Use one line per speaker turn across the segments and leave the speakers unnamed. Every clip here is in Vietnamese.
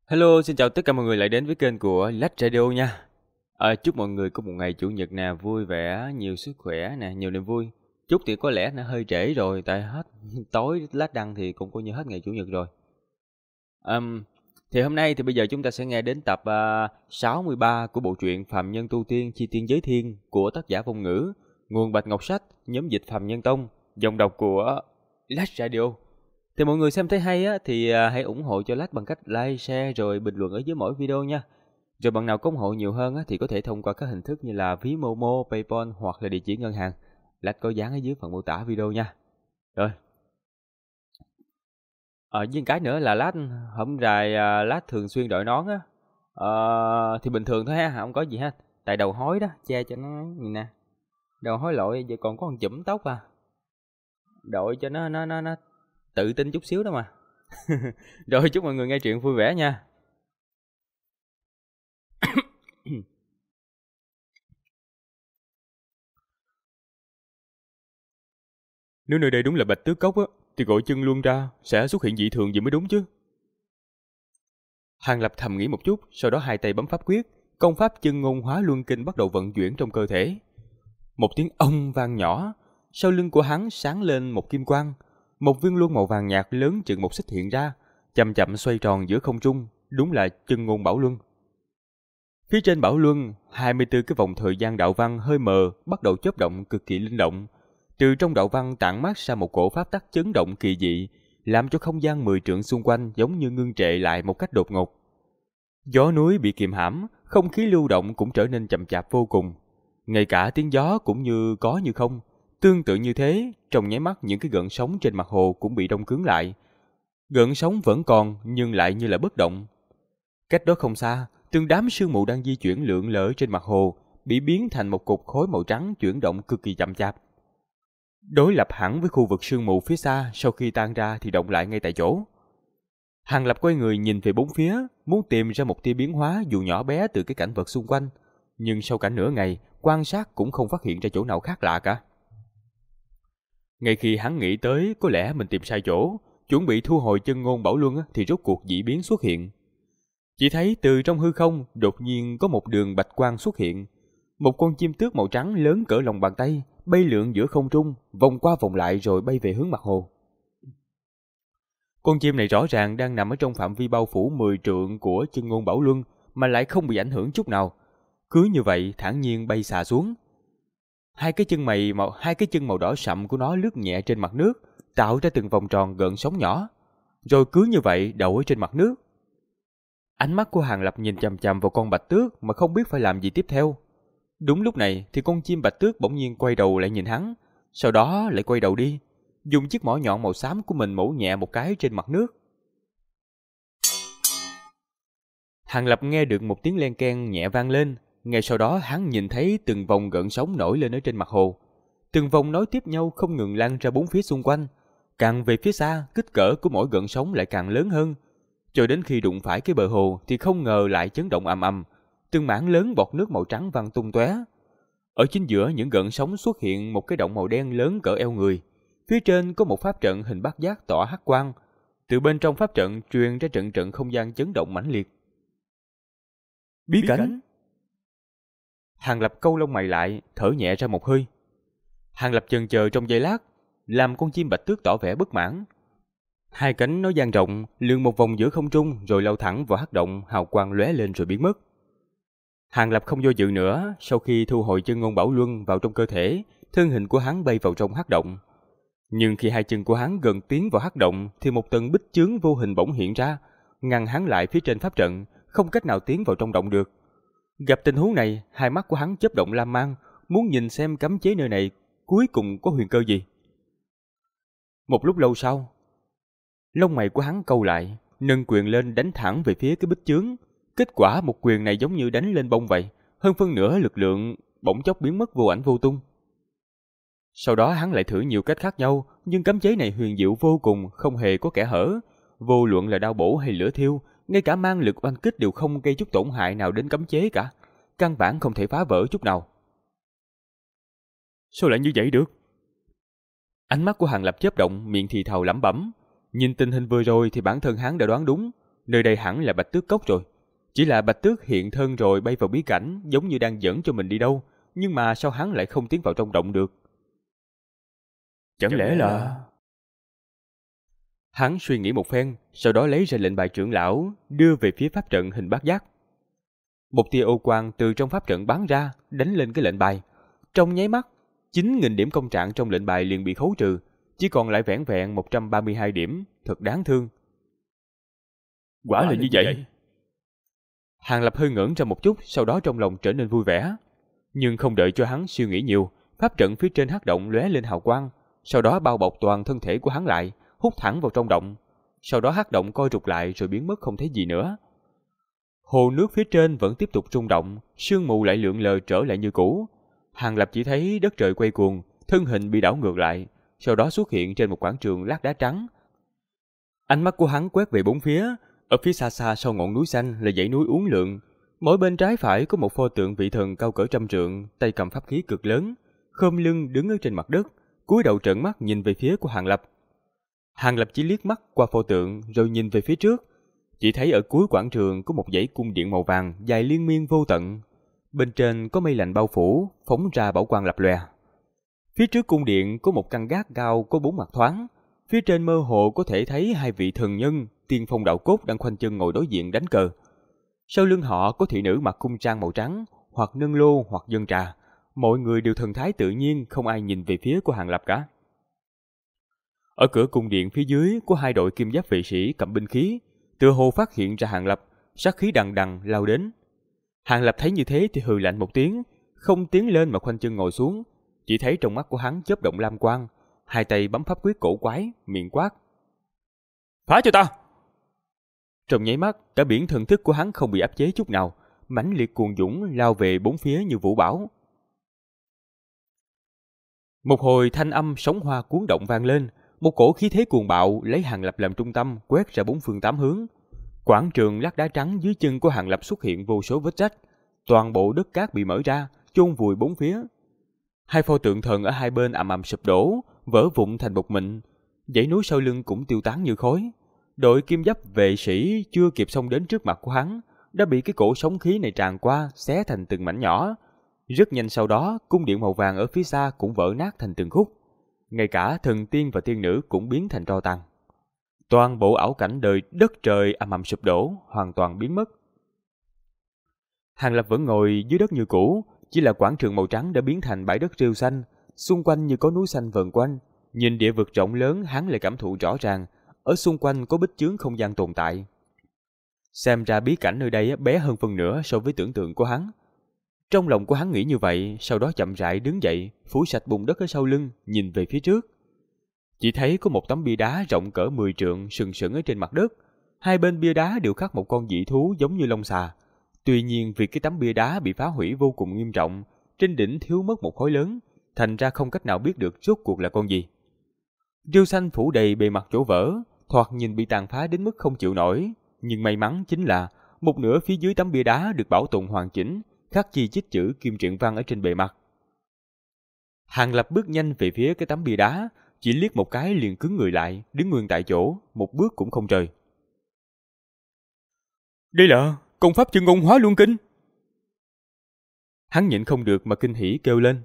Hello, xin chào tất cả mọi người lại đến với kênh của Lách Radio nha. Chúc mọi người có một ngày chủ nhật nè, vui vẻ, nhiều sức khỏe nè, nhiều niềm vui. Chút thì có lẽ nó hơi trễ rồi, tại hết tối Lách đăng thì cũng coi như hết ngày chủ nhật rồi. Ừm, thì hôm nay thì bây giờ chúng ta sẽ nghe đến tập 63 của bộ truyện Phàm Nhân Tu Tiên Chi Tiên Giới Thiên của tác giả Phong Ngữ, nguồn Bạch Ngọc Sách, nhóm dịch Phàm Nhân Tông, giọng đọc của Lách Radio. Thì mọi người xem thấy hay á thì hãy ủng hộ cho Lách bằng cách like, share rồi bình luận ở dưới mỗi video nha. Rồi bạn nào có ủng hộ nhiều hơn á thì có thể thông qua các hình thức như là ví Momo, PayPal hoặc là địa chỉ ngân hàng. Lách có dán ở dưới phần mô tả video nha. Rồi. Với cái nữa là Lách hôm dài Lách thường xuyên đội nón á. Thì bình thường thôi ha, không có gì hết. Tại đầu hói đó, che cho nó nhìn nè. Đầu hói lội giờ còn có một chùm tóc à. Đội cho nó tự tin chút xíu đó mà. Rồi chúc mọi người nghe chuyện vui vẻ nha. Nếu nơi đây đúng là Bạch Tước Cốc á, thì gọi chân luôn ra sẽ xuất hiện dị thường gì mới đúng chứ. Hàng Lập thầm nghĩ một chút, sau đó hai tay bấm pháp quyết, công pháp chân ngôn hóa luân kinh bắt đầu vận chuyển trong cơ thể. Một tiếng ông vang nhỏ, sau lưng của hắn sáng lên một kim quang, một viên luân màu vàng nhạt lớn chừng một xích hiện ra, chậm chậm xoay tròn giữa không trung, đúng là chân ngôn bảo luân. Phía trên bảo luân, 24 cái vòng thời gian đạo văn hơi mờ bắt đầu chớp động cực kỳ linh động. Từ trong đạo văn tản mát ra một cổ pháp tắc chấn động kỳ dị, làm cho không gian 10 trượng xung quanh giống như ngưng trệ lại một cách đột ngột. Gió núi bị kiềm hãm, không khí lưu động cũng trở nên chậm chạp vô cùng. Ngay cả tiếng gió cũng như có như không. Tương tự như thế, trong nháy mắt những cái gợn sóng trên mặt hồ cũng bị đông cứng lại. Gợn sóng vẫn còn nhưng lại như là bất động. Cách đó không xa, từng đám sương mù đang di chuyển lượn lờ trên mặt hồ, bị biến thành một cục khối màu trắng chuyển động cực kỳ chậm chạp. Đối lập hẳn với khu vực sương mù phía xa, sau khi tan ra thì động lại ngay tại chỗ. Hàng Lập quay người nhìn về bốn phía, muốn tìm ra một tia biến hóa dù nhỏ bé từ cái cảnh vật xung quanh, nhưng sau cả nửa ngày, quan sát cũng không phát hiện ra chỗ nào khác lạ cả. Ngay khi hắn nghĩ tới có lẽ mình tìm sai chỗ, chuẩn bị thu hồi chân ngôn bảo luân thì rốt cuộc dị biến xuất hiện. Chỉ thấy từ trong hư không đột nhiên có một đường bạch quang xuất hiện. Một con chim tước màu trắng lớn cỡ lòng bàn tay, bay lượn giữa không trung, vòng qua vòng lại rồi bay về hướng mặt hồ. Con chim này rõ ràng đang nằm ở trong phạm vi bao phủ 10 trượng của chân ngôn bảo luân mà lại không bị ảnh hưởng chút nào. Cứ như vậy thản nhiên bay xà xuống. Hai cái chân màu đỏ sậm của nó lướt nhẹ trên mặt nước, tạo ra từng vòng tròn gợn sóng nhỏ. Rồi cứ như vậy đậu ở trên mặt nước. Ánh mắt của Hàng Lập nhìn chằm chằm vào con bạch tước mà không biết phải làm gì tiếp theo. Đúng lúc này thì con chim bạch tước bỗng nhiên quay đầu lại nhìn hắn, sau đó lại quay đầu đi, dùng chiếc mỏ nhọn màu xám của mình mổ nhẹ một cái trên mặt nước. Hàng Lập nghe được một tiếng len keng nhẹ vang lên, ngay sau đó hắn nhìn thấy từng vòng gợn sóng nổi lên ở trên mặt hồ. Từng vòng nối tiếp nhau không ngừng lan ra bốn phía xung quanh, càng về phía xa, kích cỡ của mỗi gợn sóng lại càng lớn hơn. Cho đến khi đụng phải cái bờ hồ thì không ngờ lại chấn động ầm ầm, từng mảng lớn bọt nước màu trắng văng tung tóe. Ở chính giữa những gợn sóng xuất hiện một cái động màu đen lớn cỡ eo người. Phía trên có một pháp trận hình bát giác tỏa hắc quang. Từ bên trong pháp trận truyền ra trận trận không gian chấn động mãnh liệt. Bí cảnh. Hàng Lập cau lông mày lại, thở nhẹ ra một hơi. Hàng Lập chần chờ trong giây lát, làm con chim bạch tước tỏ vẻ bất mãn. Hai cánh nó dang rộng, lượn một vòng giữa không trung rồi lao thẳng vào hắc động, hào quang lóe lên rồi biến mất. Hàng Lập không do dự nữa, sau khi thu hồi chân ngôn bảo luân vào trong cơ thể, thân hình của hắn bay vào trong hắc động. Nhưng khi hai chân của hắn gần tiến vào hắc động thì một tầng bích chướng vô hình bỗng hiện ra, ngăn hắn lại phía trên pháp trận, không cách nào tiến vào trong động được. Gặp tình huống này, hai mắt của hắn chớp động lam mang, muốn nhìn xem cấm chế nơi này cuối cùng có huyền cơ gì. Một lúc lâu sau, lông mày của hắn cau lại, nâng quyền lên đánh thẳng về phía cái bích chướng. Kết quả một quyền này giống như đánh lên bông vậy, hơn phân nửa lực lượng bỗng chốc biến mất vô ảnh vô tung. Sau đó hắn lại thử nhiều cách khác nhau, nhưng cấm chế này huyền diệu vô cùng, không hề có kẽ hở. Vô luận là đao bổ hay lửa thiêu, ngay cả mang lực oanh kích đều không gây chút tổn hại nào đến cấm chế cả, căn bản không thể phá vỡ chút nào. Sao lại như vậy được? Ánh mắt của Hàng Lập chớp động, miệng thì thào lẩm bẩm. Nhìn tình hình vừa rồi thì bản thân hắn đã đoán đúng. Nơi đây hẳn là Bạch Tước Cốc rồi. Chỉ là Bạch Tước hiện thân rồi bay vào bí cảnh, giống như đang dẫn cho mình đi đâu, nhưng mà sao hắn lại không tiến vào trong động được? Chẳng lẽ là... Hắn suy nghĩ một phen, sau đó lấy ra lệnh bài trưởng lão, đưa về phía pháp trận hình bát giác. Một tia ô quang từ trong pháp trận bắn ra, đánh lên cái lệnh bài. Trong nháy mắt, 9.000 điểm công trạng trong lệnh bài liền bị khấu trừ, chỉ còn lại vẻn vẹn 132 điểm, thật đáng thương. Quả là như vậy. Hàng Lập hơi ngẩn ra một chút, sau đó trong lòng trở nên vui vẻ. Nhưng không đợi cho hắn suy nghĩ nhiều, pháp trận phía trên hắc động lóe lên hào quang, sau đó bao bọc toàn thân thể của hắn lại, hút thẳng vào trong động. Sau đó hắc động co rụt lại rồi biến mất không thấy gì nữa. Hồ nước phía trên vẫn tiếp tục rung động, sương mù lại lượn lờ trở lại như cũ. Hàng Lập chỉ thấy đất trời quay cuồng, thân hình bị đảo ngược lại, sau đó xuất hiện trên một quảng trường lát đá trắng. Ánh mắt của hắn quét về bốn phía, ở phía xa xa sau ngọn núi xanh là dãy núi uốn lượn, mỗi bên trái phải có một pho tượng vị thần cao cỡ 100 trượng, tay cầm pháp khí cực lớn, khom lưng đứng ở trên mặt đất, cúi đầu trợn mắt nhìn về phía của Hàng Lập. Hàng Lập chỉ liếc mắt qua pho tượng rồi nhìn về phía trước, chỉ thấy ở cuối quảng trường có một dãy cung điện màu vàng dài liên miên vô tận, bên trên có mây lạnh bao phủ, phóng ra bảo quang lập lòe. Phía trước cung điện có một căn gác cao có 4 mặt thoáng, phía trên mơ hồ có thể thấy 2 vị thần nhân tiên phong đạo cốt đang khoanh chân ngồi đối diện đánh cờ. Sau lưng họ có thị nữ mặc cung trang màu trắng, hoặc nâng lô hoặc dâng trà, mọi người đều thần thái tự nhiên, không ai nhìn về phía của Hàng Lập cả. Ở cửa cung điện phía dưới có 2 đội kim giáp vệ sĩ cầm binh khí, tựa hồ phát hiện ra Hàng Lập, sát khí đằng đằng lao đến. Hàng Lập thấy như thế thì hừ lạnh một tiếng, không tiến lên mà khoanh chân ngồi xuống, chỉ thấy trong mắt của hắn chớp động lam quang, 2 tay bấm pháp quyết cổ quái, miệng quát: "Phá cho ta!" Trong nháy mắt, cả biển thần thức của hắn không bị áp chế chút nào, mãnh liệt cuồn dũng lao về bốn phía như vũ bão. Một hồi thanh âm sóng hoa cuốn động vang lên, một cổ khí thế cuồng bạo lấy Hàng Lập làm trung tâm quét ra bốn phương tám hướng. Quảng trường lát đá trắng dưới chân của Hàng Lập xuất hiện vô số vết rách, toàn bộ đất cát bị mở ra, chôn vùi bốn phía. 2 pho tượng thần ở hai bên ầm ầm sụp đổ, vỡ vụn thành bột mịn, dãy núi sau lưng cũng tiêu tán như khói. Đội kim giáp vệ sĩ chưa kịp xông đến trước mặt của hắn, đã bị cái cổ sóng khí này tràn qua, xé thành từng mảnh nhỏ. Rất nhanh sau đó, cung điện màu vàng ở phía xa cũng vỡ nát thành từng khúc. Ngay cả thần tiên và tiên nữ cũng biến thành tro tàn. Toàn bộ ảo cảnh đời đất trời ầm ầm sụp đổ, hoàn toàn biến mất. Hàng Lập vẫn ngồi dưới đất như cũ, chỉ là quảng trường màu trắng đã biến thành bãi đất rêu xanh, xung quanh như có núi xanh vờn quanh. Nhìn địa vực rộng lớn, hắn lại cảm thụ rõ ràng, ở xung quanh có bích chướng không gian tồn tại. Xem ra bí cảnh nơi đây bé hơn phần nửa so với tưởng tượng của hắn. Trong lòng của hắn nghĩ như vậy, sau đó chậm rãi đứng dậy, phủi sạch bùn đất ở sau lưng, nhìn về phía trước. Chỉ thấy có một tấm bia đá rộng cỡ 10 trượng sừng sững ở trên mặt đất. Hai bên bia đá đều khắc một con dị thú giống như long xà. Tuy nhiên vì cái tấm bia đá bị phá hủy vô cùng nghiêm trọng, trên đỉnh thiếu mất một khối lớn, thành ra không cách nào biết được rốt cuộc là con gì. Rêu xanh phủ đầy bề mặt chỗ vỡ, thoạt nhìn bị tàn phá đến mức không chịu nổi. Nhưng may mắn chính là một nửa phía dưới tấm bia đá được bảo tồn hoàn chỉnh, khắc chi chít chữ kim truyện văn ở trên bề mặt. Hàng Lập bước nhanh về phía cái tấm bia đá, chỉ liếc một cái liền cứng người lại, đứng nguyên tại chỗ, một bước cũng không rời. Đây là công pháp Chân Ngôn Hóa Luân Kinh. Hắn nhịn không được mà kinh hỉ kêu lên.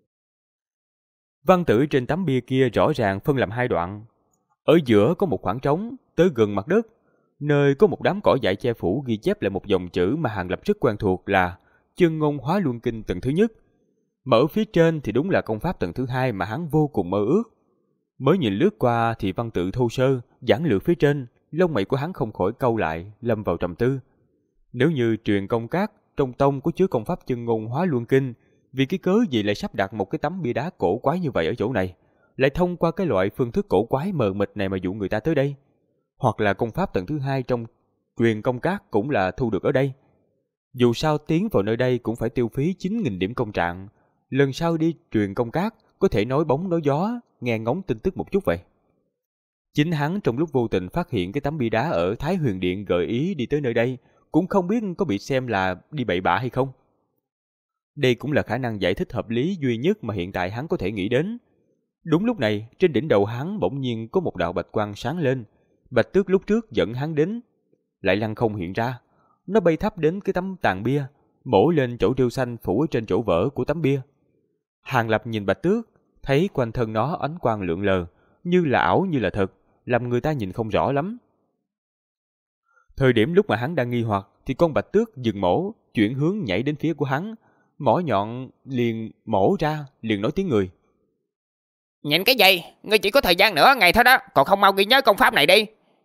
Văn tự trên tấm bia kia rõ ràng phân làm 2 đoạn. Ở giữa có một khoảng trống, tới gần mặt đất, nơi có một đám cỏ dại che phủ ghi chép lại một dòng chữ mà Hàng Lập rất quen thuộc là Chân Ngôn Hóa Luân Kinh tầng thứ nhất. Mà ở phía trên thì đúng là công pháp tầng thứ 2 mà hắn vô cùng mơ ước. Mới nhìn lướt qua thì văn tự thô sơ, giản lược phía trên, lông mày của hắn không khỏi cau lại, lâm vào trầm tư. Nếu như truyền công các trong tông có chứa công pháp Chân Ngôn Hóa Luân Kinh, vì cái cớ gì lại sắp đặt một cái tấm bia đá cổ quái như vậy ở chỗ này, lại thông qua cái loại phương thức cổ quái mờ mịt này mà dụ người ta tới đây? Hoặc là công pháp tầng thứ 2 trong truyền công các cũng là thu được ở đây? Dù sao tiến vào nơi đây cũng phải tiêu phí 9.000 điểm công trạng. Lần sau đi truyền công các có thể nói bóng nói gió, nghe ngóng tin tức một chút vậy. Chính hắn trong lúc vô tình phát hiện cái tấm bia đá ở Thái Huyền Điện gợi ý đi tới nơi đây, cũng không biết có bị xem là đi bậy bạ hay không. Đây cũng là khả năng giải thích hợp lý duy nhất mà hiện tại hắn có thể nghĩ đến. Đúng lúc này, trên đỉnh đầu hắn bỗng nhiên có một đạo bạch quang sáng lên. Bạch Tước lúc trước dẫn hắn đến lại lăng không hiện ra. Nó bay thấp đến cái tấm tàn bia, mổ lên chỗ rêu xanh phủ ở trên chỗ vỡ của tấm bia. Hàng Lập nhìn Bạch Tước, thấy quanh thân nó ánh quang lượn lờ, như là ảo như là thật, làm người ta nhìn không rõ lắm. Thời điểm lúc mà hắn đang nghi hoặc thì con Bạch Tước dừng mổ, chuyển hướng nhảy đến phía của hắn, mỏ nhọn liền mổ ra, liền nói tiếng người.
Nhìn cái gì? Ngươi chỉ có thời gian nửa ngày thôi đó, còn không mau ghi nhớ công pháp này đi.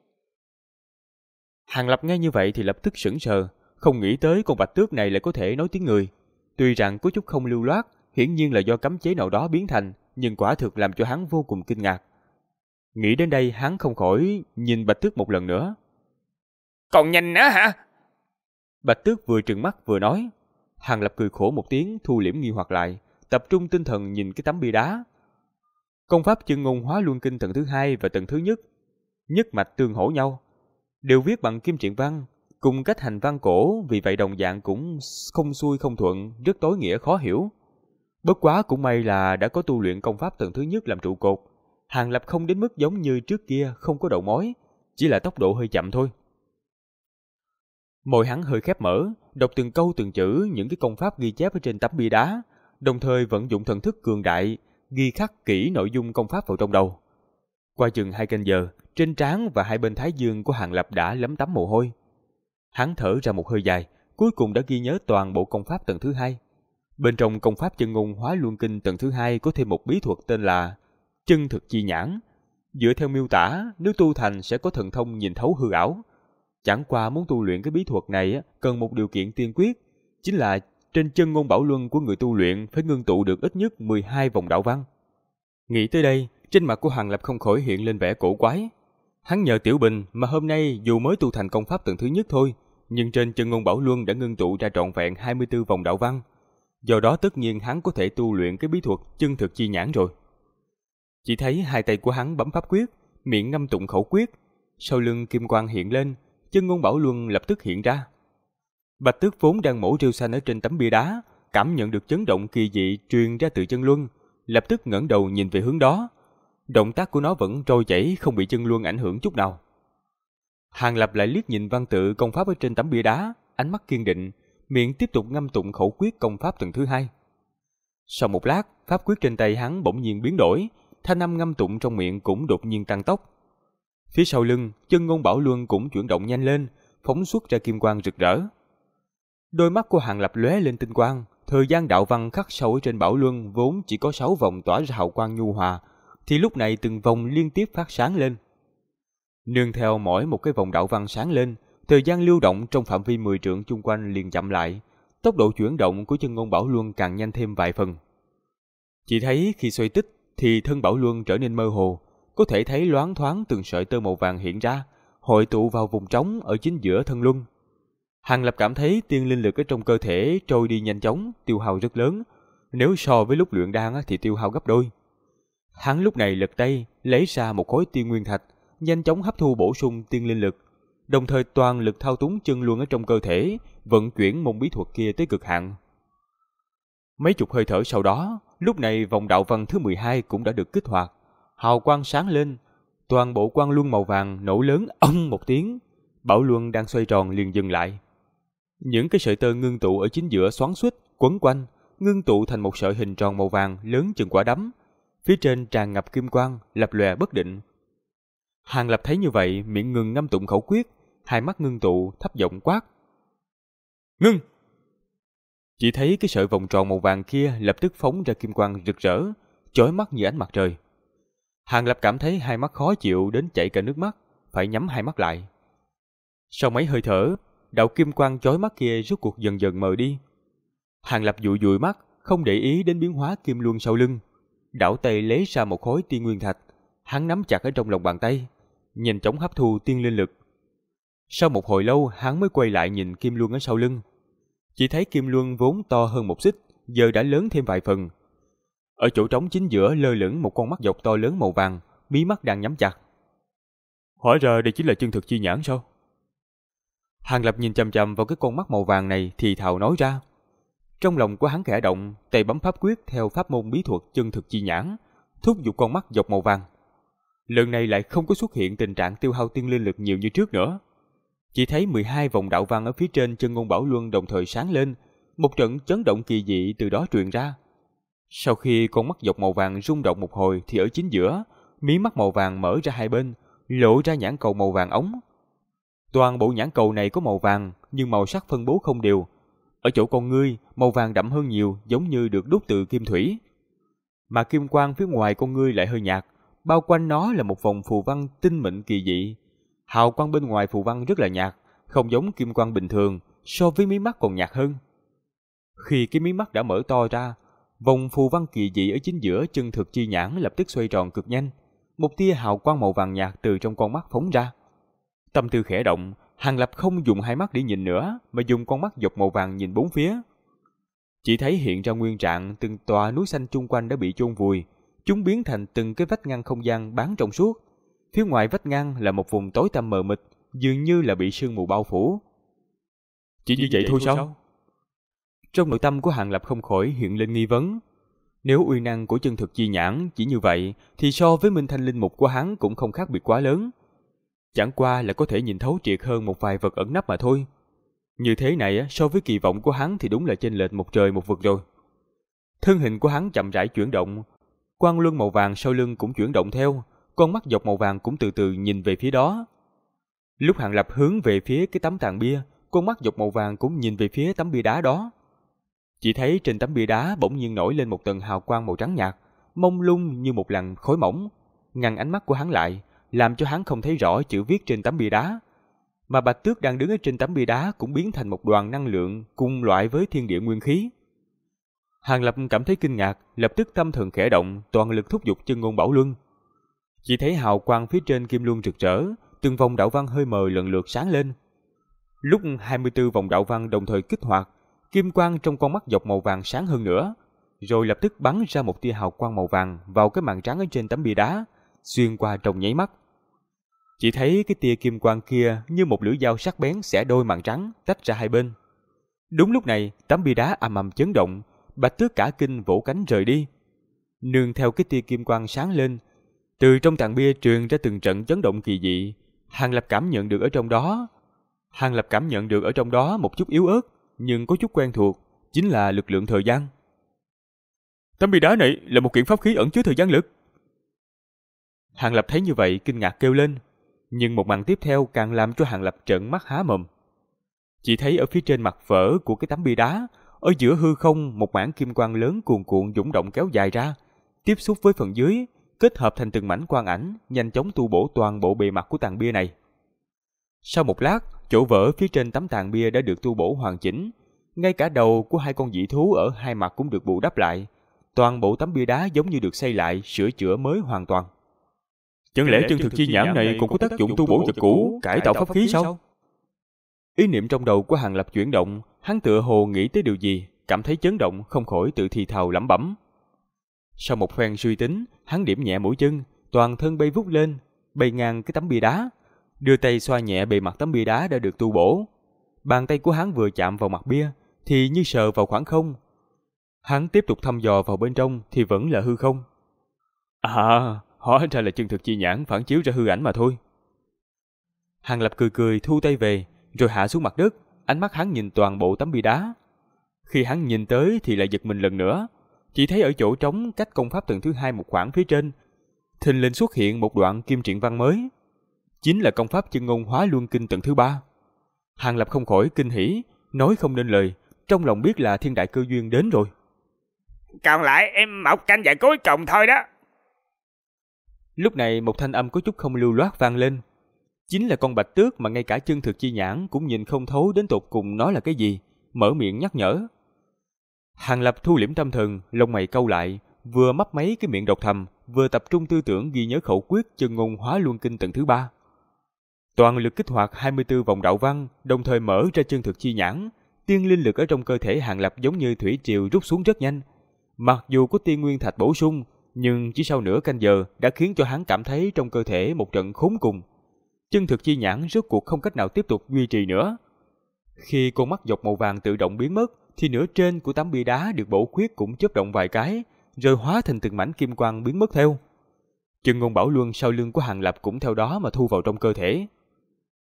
Hàng Lập nghe như vậy thì lập tức sững sờ, không nghĩ tới con Bạch Tước này lại có thể nói tiếng người. Tuy rằng có chút không lưu loát, hiển nhiên là do cấm chế nào đó biến thành, nhưng quả thực làm cho hắn vô cùng kinh ngạc. Nghĩ đến đây hắn không khỏi nhìn Bạch Tước một lần nữa.
Còn nhìn nữa hả?
Bạch Tước vừa trừng mắt vừa nói. Hàng Lập cười khổ một tiếng, thu liễm nghi hoặc lại, tập trung tinh thần nhìn cái tấm bia đá. Công pháp Chân Ngôn Hóa Luân Kinh tầng thứ 2 và tầng thứ nhất, nhất mạch tương hỗ nhau, đều viết bằng kim truyện văn, cùng cách hành văn cổ, vì vậy đồng dạng cũng không xuôi không thuận, rất tối nghĩa khó hiểu. Bất quá cũng may là đã có tu luyện công pháp tầng thứ nhất làm trụ cột, Hàng Lập không đến mức giống như trước kia không có đầu mối, chỉ là tốc độ hơi chậm thôi. Môi hắn hơi khép mở, đọc từng câu từng chữ những cái công pháp ghi chép ở trên tấm bia đá, đồng thời vận dụng thần thức cường đại, ghi khắc kỹ nội dung công pháp vào trong đầu. Qua chừng 2 canh giờ, trên trán và hai bên thái dương của Hàng Lập đã lấm tấm mồ hôi. Hắn thở ra một hơi dài, cuối cùng đã ghi nhớ toàn bộ công pháp tầng thứ 2. Bên trong công pháp Chân Ngôn Hóa Luân Kinh tầng thứ 2 có thêm một bí thuật tên là Chân Thực Chi Nhãn. Dựa theo miêu tả, nếu tu thành sẽ có thần thông nhìn thấu hư ảo. Chẳng qua muốn tu luyện cái bí thuật này cần một điều kiện tiên quyết, chính là trên chân ngôn bảo luân của người tu luyện phải ngưng tụ được ít nhất 12 vòng đạo văn. Nghĩ tới đây, trên mặt của Hàng Lập không khỏi hiện lên vẻ cổ quái. Hắn nhờ Tiểu Bình mà hôm nay dù mới tu thành công pháp tầng thứ nhất thôi, nhưng trên chân ngôn bảo luân đã ngưng tụ ra trọn vẹn 24 vòng đạo văn. Do đó tất nhiên hắn có thể tu luyện cái bí thuật Chân Thực Chi Nhãn rồi. Chỉ thấy hai tay của hắn bấm pháp quyết, miệng ngâm tụng khẩu quyết, sau lưng kim quang hiện lên, chân ngôn bảo luân lập tức hiện ra. Bạch Tước vốn đang mổ rêu xanh ở trên tấm bia đá, cảm nhận được chấn động kỳ dị truyền ra từ chân luân, lập tức ngẩng đầu nhìn về hướng đó. Động tác của nó vẫn trôi chảy, không bị chân luân ảnh hưởng chút nào. Hàng Lập lại liếc nhìn văn tự công pháp ở trên tấm bia đá, ánh mắt kiên định, miệng tiếp tục ngâm tụng khẩu quyết công pháp tầng thứ 2. Sau một lát, pháp quyết trên tay hắn bỗng nhiên biến đổi, thanh âm ngâm tụng trong miệng cũng đột nhiên tăng tốc. Phía sau lưng, chân ngôn bảo luân cũng chuyển động nhanh lên, phóng xuất ra kim quang rực rỡ. Đôi mắt của Hàng Lập lóe lên tinh quang, thời gian đạo văn khắc sâu ở trên bảo luân vốn chỉ có 6 vòng tỏa ra hào quang nhu hòa, thì lúc này từng vòng liên tiếp phát sáng lên. Nương theo mỗi một cái vòng đạo văn sáng lên, thời gian lưu động trong phạm vi 10 trượng chung quanh liền chậm lại, tốc độ chuyển động của chân ngôn bảo luân càng nhanh thêm vài phần. Chỉ thấy khi xoay tích thì thân bảo luân trở nên mơ hồ, có thể thấy loáng thoáng từng sợi tơ màu vàng hiện ra, hội tụ vào vùng trống ở chính giữa thân luân. Hàng Lập cảm thấy tiên linh lực ở trong cơ thể trôi đi nhanh chóng, tiêu hao rất lớn. Nếu so với lúc luyện đan thì tiêu hao gấp đôi. Hắn lúc này lật tay, lấy ra một khối tiên nguyên thạch, nhanh chóng hấp thu bổ sung tiên linh lực, đồng thời toàn lực thao túng chân luân ở trong cơ thể, vận chuyển môn bí thuật kia tới cực hạn. Mấy chục hơi thở sau đó, lúc này vòng đạo văn thứ 12 cũng đã được kích hoạt. Hào quang sáng lên, toàn bộ quang luân màu vàng nổ lớn ong một tiếng, bảo luân đang xoay tròn liền dừng lại. Những cái sợi tơ ngưng tụ ở chính giữa xoắn xuýt quấn quanh, ngưng tụ thành một sợi hình tròn màu vàng lớn chừng quả đấm, phía trên tràn ngập kim quang, lập lòe bất định. Hàng Lập thấy như vậy, miệng ngừng ngâm tụng khẩu quyết, hai mắt ngưng tụ, thấp giọng quát: "Ngưng!" Chỉ thấy cái sợi vòng tròn màu vàng kia lập tức phóng ra kim quang rực rỡ, chói mắt như ánh mặt trời. Hàng Lập cảm thấy hai mắt khó chịu đến chảy cả nước mắt, phải nhắm hai mắt lại. Sau mấy hơi thở, đạo kim quang chói mắt kia rốt cuộc dần dần mờ đi. Hàng Lập dụi dụi mắt, không để ý đến biến hóa kim luân sau lưng, đảo tay lấy ra một khối tiên nguyên thạch, hắn nắm chặt ở trong lòng bàn tay, nhanh chóng hấp thu tiên linh lực. Sau một hồi lâu, hắn mới quay lại nhìn kim luân ở sau lưng. Chỉ thấy kim luân vốn to hơn một xích, giờ đã lớn thêm vài phần. Ở chỗ trống chính giữa lơ lửng một con mắt dọc to lớn màu vàng, mí mắt đang nhắm chặt. Hóa ra đây chính là chân thực chi nhãn sao? Hàng Lập nhìn chằm chằm vào cái con mắt màu vàng này thì thào nói ra. Trong lòng của hắn khẽ động, tay bấm pháp quyết theo pháp môn bí thuật chân thực chi nhãn, thúc giục con mắt dọc màu vàng. Lần này lại không có xuất hiện tình trạng tiêu hao tiên linh lực nhiều như trước nữa. Chỉ thấy 12 vòng đạo văn ở phía trên chân ngôn Bảo Luân đồng thời sáng lên, một trận chấn động kỳ dị từ đó truyền ra. Sau khi con mắt dọc màu vàng rung động một hồi thì ở chính giữa, mí mắt màu vàng mở ra hai bên, lộ ra nhãn cầu màu vàng óng. Toàn bộ nhãn cầu này có màu vàng nhưng màu sắc phân bố không đều. Ở chỗ con ngươi, màu vàng đậm hơn nhiều, giống như được đúc từ kim thủy. Mà kim quang phía ngoài con ngươi lại hơi nhạt, bao quanh nó là một vòng phù văn tinh mịn kỳ dị. Hào quang bên ngoài phù văn rất là nhạt, không giống kim quang bình thường, so với mí mắt còn nhạt hơn. Khi cái mí mắt đã mở to ra, vòng phù văn kỳ dị ở chính giữa chân thực chi nhãn lập tức xoay tròn cực nhanh, một tia hào quang màu vàng nhạt từ trong con mắt phóng ra. Tâm tư khẽ động, Hàng Lập không dùng hai mắt để nhìn nữa, mà dùng con mắt dọc màu vàng nhìn bốn phía. Chỉ thấy hiện ra nguyên trạng từng tòa núi xanh chung quanh đã bị chôn vùi, chúng biến thành từng cái vách ngăn không gian bán trong suốt. Phía ngoài vách ngăn là một vùng tối tăm mờ mịt, dường như là bị sương mù bao phủ. Chỉ như vậy thôi sao? Trong nội tâm của Hàng Lập không khỏi hiện lên nghi vấn. Nếu uy năng của chân thực chi nhãn chỉ như vậy, thì so với Minh Thanh linh mục của hắn cũng không khác biệt quá lớn. Chẳng qua là có thể nhìn thấu triệt hơn một vài vật ẩn nấp mà thôi. Như thế này so với kỳ vọng của hắn thì đúng là chênh lệch một trời một vực rồi. Thân hình của hắn chậm rãi chuyển động, quang luân màu vàng sau lưng cũng chuyển động theo, con mắt dọc màu vàng cũng từ từ nhìn về phía đó. Lúc Hàng Lập hướng về phía cái tấm tàn bia, con mắt dọc màu vàng cũng nhìn về phía tấm bia đá đó. Chỉ thấy trên tấm bia đá bỗng nhiên nổi lên một tầng hào quang màu trắng nhạt, mông lung như một làn khói mỏng, ngăn ánh mắt của hắn lại, làm cho hắn không thấy rõ chữ viết trên tấm bia đá. Mà Bạch Tước đang đứng ở trên tấm bia đá cũng biến thành một đoàn năng lượng cùng loại với thiên địa nguyên khí. Hàng Lập cảm thấy kinh ngạc, lập tức tâm thần khẽ động, toàn lực thúc giục chân ngôn Bảo Luân. Chỉ thấy hào quang phía trên kim luân rực rỡ, từng vòng đạo văn hơi mờ lần lượt sáng lên. Lúc 24 vòng đạo văn đồng thời kích hoạt, kim quang trong con mắt dọc màu vàng sáng hơn nữa, rồi lập tức bắn ra một tia hào quang màu vàng vào cái màn trắng ở trên tấm bia đá, xuyên qua trong nháy mắt. Chỉ thấy cái tia kim quang kia như một lưỡi dao sắc bén xẻ đôi màn trắng, tách ra hai bên. Đúng lúc này, tấm bia đá ầm ầm chấn động, Bạch Tước cả kinh vỗ cánh rời đi. Nương theo cái tia kim quang sáng lên, từ trong tàn bia truyền ra từng trận chấn động kỳ dị. Hàng Lập cảm nhận được ở trong đó một chút yếu ớt, nhưng có chút quen thuộc, chính là lực lượng thời gian. Tấm bia đá này là một kiện pháp khí ẩn chứa thời gian lực. Hàng Lập thấy như vậy kinh ngạc kêu lên, nhưng một màn tiếp theo càng làm cho Hàng Lập trợn mắt há mồm. Chỉ thấy ở phía trên mặt vỡ của cái tấm bia đá, ở giữa hư không một mảng kim quang lớn cuồn cuộn dũng động kéo dài ra, tiếp xúc với phần dưới, kết hợp thành từng mảnh quang ảnh, nhanh chóng tu bổ toàn bộ bề mặt của tàn bia này. Sau một lát, chỗ vỡ phía trên tấm tàn bia đã được tu bổ hoàn chỉnh, ngay cả đầu của hai con dị thú ở hai mặt cũng được bù đắp lại, toàn bộ tấm bia đá giống như được xây lại, sửa chữa mới hoàn toàn. Chẳng lẽ chân thực chi nhãn này còn có tác dụng tu bổ vật cũ, cải tạo pháp khí sao? Ý niệm trong đầu của Hàng Lập chuyển động, hắn tựa hồ nghĩ tới điều gì, cảm thấy chấn động, không khỏi tự thì thào lẩm bẩm. Sau một phen suy tính, hắn điểm nhẹ mũi chân, toàn thân bay vút lên, bay ngang cái tấm bia đá, đưa tay xoa nhẹ bề mặt tấm bia đá đã được tu bổ. Bàn tay của hắn vừa chạm vào mặt bia, thì như sờ vào khoảng không. Hắn tiếp tục thăm dò vào bên trong thì vẫn là hư không. À, hóa ra là chân thực chi nhãn phản chiếu ra hư ảnh mà thôi. Hàng Lập cười cười thu tay về, rồi hạ xuống mặt đất, ánh mắt hắn nhìn toàn bộ tấm bia đá. Khi hắn nhìn tới thì lại giật mình lần nữa, chỉ thấy ở chỗ trống cách công pháp tầng thứ 2 một khoảng phía trên, thình lình xuất hiện một đoạn kim truyện văn mới, chính là công pháp chân ngôn hóa luân kinh tầng thứ 3. Hàng Lập không khỏi kinh hỉ, nói không nên lời, trong lòng biết là thiên đại cơ duyên đến rồi.
Còn lại em một canh giải cuối cùng thôi đó.
Lúc này một thanh âm có chút không lưu loát vang lên, chính là con Bạch Tước mà ngay cả chân thực chi nhãn cũng nhìn không thấu đến tột cùng nó là cái gì, mở miệng nhắc nhở. Hàng Lập thu liễm tâm thần, lông mày cau lại, vừa mấp máy cái miệng độc thầm, vừa tập trung tư tưởng ghi nhớ khẩu quyết chân ngôn hóa luân kinh tầng thứ 3. Toàn lực kích hoạt 24 vòng đạo văn, đồng thời mở ra chân thực chi nhãn, tiên linh lực ở trong cơ thể Hàng Lập giống như thủy triều rút xuống rất nhanh. Mặc dù có tiên nguyên thạch bổ sung, nhưng chỉ sau nửa canh giờ đã khiến cho hắn cảm thấy trong cơ thể một trận khốn cùng. Chân thực chi nhãn rốt cuộc không cách nào tiếp tục duy trì nữa. Khi con mắt dọc màu vàng tự động biến mất, thì nửa trên của tấm bia đá được bổ khuyết cũng chớp động vài cái, rồi hóa thành từng mảnh kim quang biến mất theo. Chân ngôn Bảo Luân sau lưng của Hàng Lập cũng theo đó mà thu vào trong cơ thể.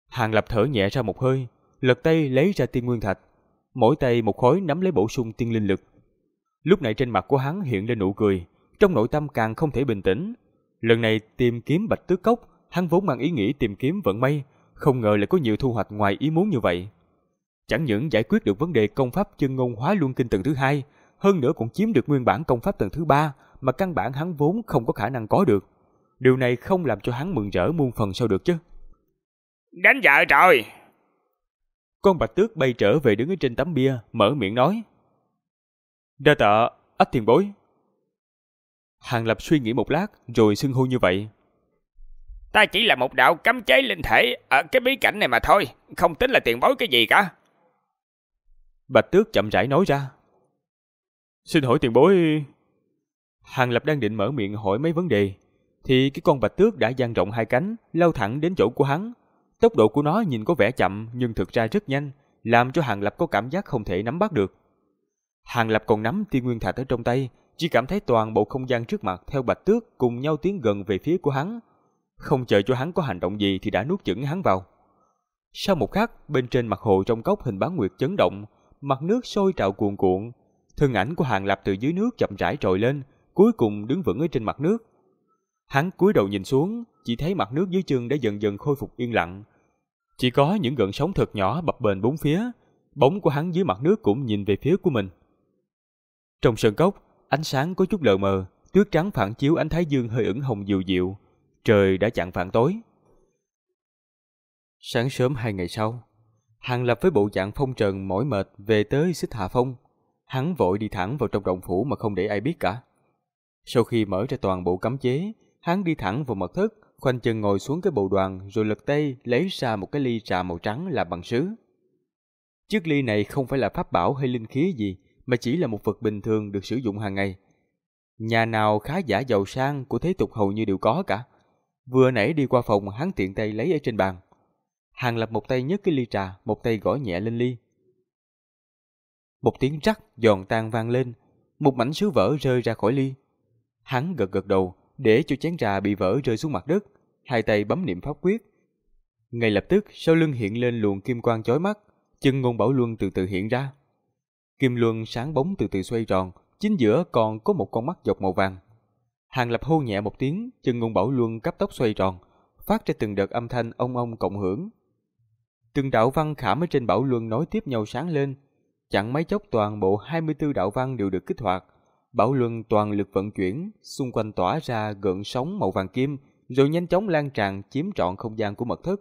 Hàng Lập thở nhẹ ra một hơi, lật tay lấy ra tiên nguyên thạch, mỗi tay một khối nắm lấy bổ sung tiên linh lực. Lúc này trên mặt của hắn hiện lên nụ cười, trong nội tâm càng không thể bình tĩnh. Lần này tìm kiếm Bạch Tước Cốc, hắn vốn mang ý nghĩ tìm kiếm vận may, không ngờ lại có nhiều thu hoạch ngoài ý muốn như vậy. Chẳng những giải quyết được vấn đề công pháp chân ngôn hóa luân kinh tầng thứ 2, hơn nữa còn chiếm được nguyên bản công pháp tầng thứ 3 mà căn bản hắn vốn không có khả năng có được. Điều này không làm cho hắn mừng rỡ muôn phần sao được chứ.
Đến giờ rồi.
Con bạch tước bay trở về đứng ở trên tấm bia, mở miệng nói. Đa tạ, Ách tiền bối. Hàng Lập suy nghĩ một lát rồi xưng hô như vậy.
Ta chỉ là một đạo cấm chế linh thể ở cái bí cảnh này mà thôi, không tính là tiền bối cái gì cả.
Bạch tước chậm rãi nói ra. Xin hỏi tiền bối. Hàng Lập đang định mở miệng hỏi mấy vấn đề, thì cái con bạch tước đã dang rộng hai cánh, lao thẳng đến chỗ của hắn. Tốc độ của nó nhìn có vẻ chậm nhưng thực ra rất nhanh, làm cho Hàng Lập có cảm giác không thể nắm bắt được. Hàng Lập còn nắm tiên nguyên thạch ở trong tay, chỉ cảm thấy toàn bộ không gian trước mặt theo bạch tước cùng nhau tiến gần về phía của hắn. Không chờ cho hắn có hành động gì thì đã nuốt chửng hắn vào. Sau một khắc, bên trên mặt hồ trong cốc hình bán nguyệt chấn động, mặt nước sôi trào cuồn cuộn. Thân ảnh của Hàng Lập từ dưới nước chậm rãi trồi lên, cuối cùng đứng vững ở trên mặt nước. Hắn cúi đầu nhìn xuống, chỉ thấy mặt nước dưới chân đã dần dần khôi phục yên lặng. Chỉ có những gợn sóng thật nhỏ bập bềnh bốn phía, bóng của hắn dưới mặt nước cũng nhìn về phía của mình. Trong sơn cốc, ánh sáng có chút lờ mờ, tuyết trắng phản chiếu ánh thái dương hơi ửng hồng dịu dịu. Trời đã chạng vạng tối. Sáng sớm 2 ngày sau, Hàng Lập với bộ dạng phong trần mỏi mệt về tới Xích Hà Phong. Hắn vội đi thẳng vào trong động phủ mà không để ai biết cả. Sau khi mở ra toàn bộ cấm chế, hắn đi thẳng vào mật thất, khoanh chân ngồi xuống cái bồ đoàn rồi lật tay lấy ra một cái ly trà màu trắng làm bằng sứ. Chiếc ly này không phải là pháp bảo hay linh khí gì, mà chỉ là một vật bình thường được sử dụng hàng ngày. Nhà nào khá giả giàu sang của thế tục hầu như đều có cả. Vừa nãy đi qua phòng, hắn tiện tay lấy ở trên bàn. Hàng Lập một tay nhấc cái ly trà, một tay gõ nhẹ lên ly. Một tiếng rắc giòn tan vang lên, một mảnh sứ vỡ rơi ra khỏi ly. Hắn gật gật đầu để cho chén trà bị vỡ rơi xuống mặt đất, hai tay bấm niệm pháp quyết. Ngay lập tức sau lưng hiện lên luồng kim quang chói mắt, chân ngôn bảo luân từ từ hiện ra. Kim luân sáng bóng từ từ xoay tròn, chính giữa còn có một con mắt dọc màu vàng. Hàng Lập hô nhẹ một tiếng, chân ngôn bảo luân cấp tốc xoay tròn, phát ra từng đợt âm thanh ông ông cộng hưởng. Từng đạo văn khảm ở trên bảo luân nối tiếp nhau sáng lên, chẳng mấy chốc toàn bộ 24 đạo văn đều được kích hoạt. Bảo luân toàn lực vận chuyển, xung quanh tỏa ra gợn sóng màu vàng kim, rồi nhanh chóng lan tràn chiếm trọn không gian của mật thất.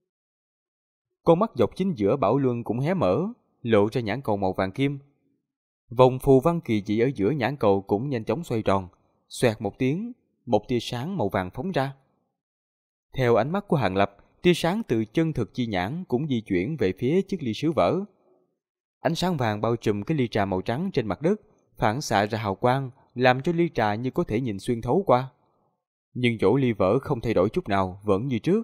Con mắt dọc chính giữa bảo luân cũng hé mở, lộ ra nhãn cầu màu vàng kim. Vòng phù văn kỳ dị ở giữa nhãn cầu cũng nhanh chóng xoay tròn, xoẹt một tiếng, một tia sáng màu vàng phóng ra. Theo ánh mắt của Hàng Lập, tia sáng từ chân thực chi nhãn cũng di chuyển về phía chiếc ly sứ vỡ. Ánh sáng vàng bao trùm cái ly trà màu trắng trên mặt đất, phản xạ ra hào quang, làm cho ly trà như có thể nhìn xuyên thấu qua. Nhưng chỗ ly vỡ không thay đổi chút nào, vẫn như trước.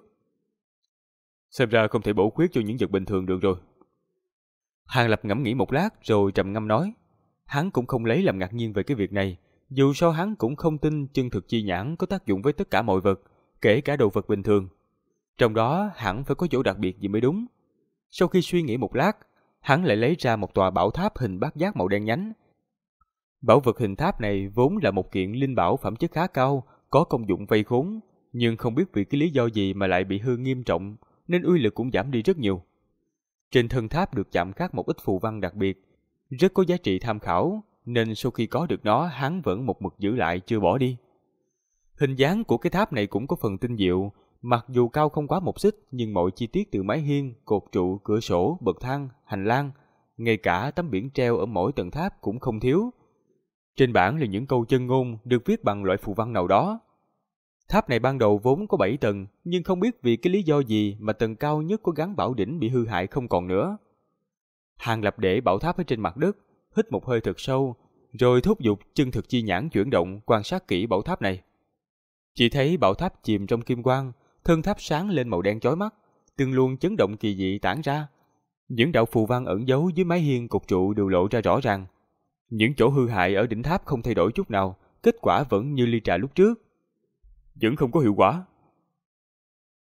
Xem ra không thể bổ khuyết cho những vật bình thường được rồi. Hàng Lập ngẫm nghĩ một lát rồi trầm ngâm nói. Hắn cũng không lấy làm ngạc nhiên về cái việc này, dù sao hắn cũng không tin chân thực chi nhãn có tác dụng với tất cả mọi vật, kể cả đồ vật bình thường. Trong đó hẳn phải có chỗ đặc biệt gì mới đúng. Sau khi suy nghĩ một lát, hắn lại lấy ra một tòa bảo tháp hình bát giác màu đen nhánh. Bảo vật hình tháp này vốn là một kiện linh bảo phẩm chất khá cao, có công dụng vây khốn, nhưng không biết vì cái lý do gì mà lại bị hư nghiêm trọng, nên uy lực cũng giảm đi rất nhiều. Trên thân tháp được chạm khắc một ít phù văn đặc biệt, rất có giá trị tham khảo, nên sau khi có được nó, hắn vẫn một mực giữ lại chưa bỏ đi. Hình dáng của cái tháp này cũng có phần tinh diệu, mặc dù cao không quá 1 xích, nhưng mọi chi tiết từ mái hiên, cột trụ, cửa sổ, bậc thang, hành lang, ngay cả tấm biển treo ở mỗi tầng tháp cũng không thiếu. Trên bảng là những câu chân ngôn được viết bằng loại phù văn nào đó. Tháp này ban đầu vốn có 7 tầng, nhưng không biết vì cái lý do gì mà tầng cao nhất có gắn bảo đỉnh bị hư hại không còn nữa. Hàng Lập để bảo tháp ở trên mặt đất, hít một hơi thật sâu, rồi thúc giục chân thực chi nhãn chuyển động quan sát kỹ bảo tháp này. Chỉ thấy bảo tháp chìm trong kim quang, thân tháp sáng lên màu đen chói mắt, từng luồng chấn động kỳ dị tản ra. Những đạo phù văn ẩn giấu dưới mái hiên cột trụ đều lộ ra rõ ràng. Những chỗ hư hại ở đỉnh tháp không thay đổi chút nào, kết quả vẫn như ly trà lúc trước. Vẫn không có hiệu quả.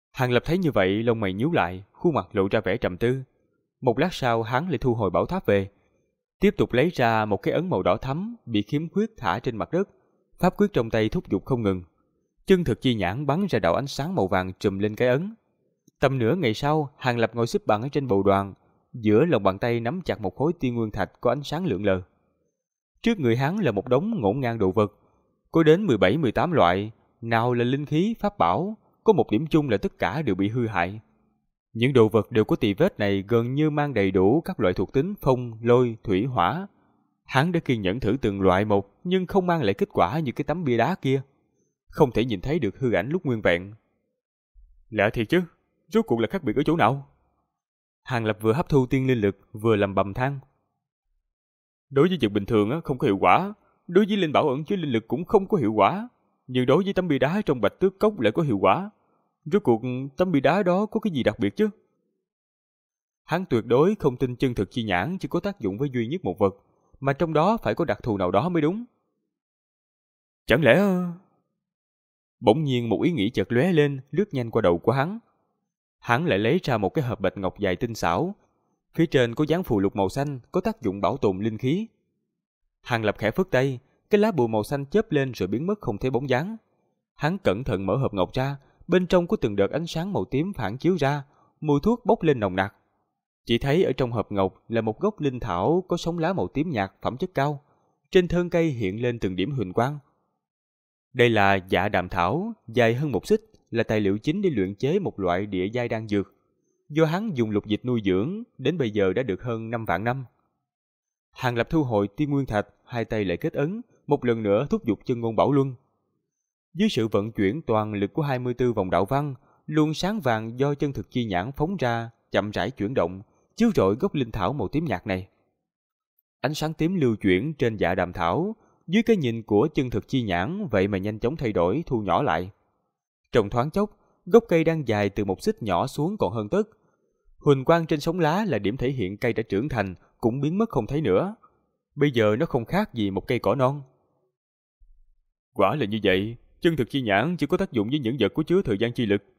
Hàng Lập thấy như vậy, lông mày nhíu lại, khuôn mặt lộ ra vẻ trầm tư. Một lát sau, hắn lại thu hồi bảo tháp về, tiếp tục lấy ra một cái ấn màu đỏ thắm bị khiếm khuyết thả trên mặt đất. Pháp quyết trong tay thúc giục không ngừng. Chân thực chi nhãn bắn ra đạo ánh sáng màu vàng trùm lên cái ấn. Tầm nửa ngày sau, Hàng Lập ngồi xếp bằng ở trên bồ đoàn, giữa lòng bàn tay nắm chặt một khối tiên nguyên thạch có ánh sáng lượn lờ. Trước người hắn là một đống ngổn ngang đồ vật, có đến 17-18 loại, nào là linh khí, pháp bảo, có một điểm chung là tất cả đều bị hư hại. Những đồ vật đều có tì vết này gần như mang đầy đủ các loại thuộc tính phong, lôi, thủy, hỏa. Hắn đã kiên nhẫn thử từng loại một, nhưng không mang lại kết quả như cái tấm bia đá kia. Không thể nhìn thấy được hư ảnh lúc nguyên vẹn. Lạ thiệt chứ, rốt cuộc là khác biệt ở chỗ nào? Hàng Lập vừa hấp thu tiên linh lực, vừa lầm bầm than. Đối với vật bình thường không có hiệu quả, đối với linh bảo ẩn chứa linh lực cũng không có hiệu quả, nhưng đối với tấm bia đá trong Bạch Tước Cốc lại có hiệu quả. Rốt cuộc tấm bia đá đó có cái gì đặc biệt chứ? Hắn tuyệt đối không tin chân thực chi nhãn chỉ có tác dụng với duy nhất một vật, mà trong đó phải có đặc thù nào đó mới đúng. Chẳng lẽ... Bỗng nhiên một ý nghĩ chợt lóe lên, lướt nhanh qua đầu của hắn. Hắn lại lấy ra một cái hộp bạch ngọc dài tinh xảo. Phía trên có dán phù lục màu xanh, có tác dụng bảo tồn linh khí. Hàng Lập khẽ phất tay, cái lá bùa màu xanh chớp lên rồi biến mất không thấy bóng dáng. Hắn cẩn thận mở hộp ngọc ra, bên trong có từng đợt ánh sáng màu tím phản chiếu ra, mùi thuốc bốc lên nồng nặc. Chỉ thấy ở trong hộp ngọc là một gốc linh thảo có sống lá màu tím nhạt, phẩm chất cao. Trên thân cây hiện lên từng điểm huỳnh quang. Đây là dạ đàm thảo, dài hơn một xích, là tài liệu chính để luyện chế một loại địa giai đan dược. Do hắn dùng lục dịch nuôi dưỡng, đến bây giờ đã được hơn 5 vạn năm. Hàng Lập thu hồi tiên nguyên thạch, hai tay lại kết ấn, một lần nữa thúc giục chân ngôn bảo luân. Dưới sự vận chuyển toàn lực của 24 vòng đạo văn, luồng sáng vàng do chân thực chi nhãn phóng ra, chậm rãi chuyển động, chiếu rọi gốc linh thảo màu tím nhạt này. Ánh sáng tím lưu chuyển trên dạ đàm thảo, dưới cái nhìn của chân thực chi nhãn vậy mà nhanh chóng thay đổi, thu nhỏ lại. Trong thoáng chốc, gốc cây đang dài từ một xích nhỏ xuống còn hơn tấc. Huỳnh quang trên sống lá là điểm thể hiện cây đã trưởng thành, cũng biến mất không thấy nữa. Bây giờ nó không khác gì một cây cỏ non. Quả là như vậy, chân thực chi nhãn chỉ có tác dụng với những vật có chứa thời gian chi lực.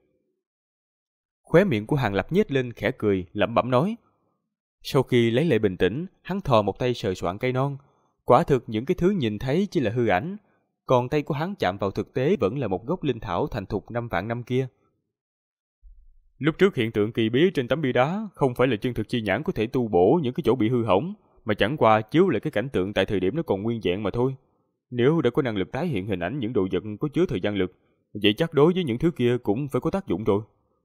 Khóe miệng của Hàng Lập nhếch lên khẽ cười, lẩm bẩm nói. Sau khi lấy lại bình tĩnh, hắn thò một tay sờ soạn cây non. Quả thực những cái thứ nhìn thấy chỉ là hư ảnh, còn tay của hắn chạm vào thực tế vẫn là một gốc linh thảo thành thục 5 vạn năm kia. Lúc trước hiện tượng kỳ bí trên tấm bia đá không phải là chân thực chi nhãn có thể tu bổ những cái chỗ bị hư hỏng, mà chẳng qua chiếu lại cái cảnh tượng tại thời điểm nó còn nguyên vẹn mà thôi. Nếu đã có năng lực tái hiện hình ảnh những đồ vật có chứa thời gian lực, vậy chắc đối với những thứ kia cũng phải có tác dụng rồi.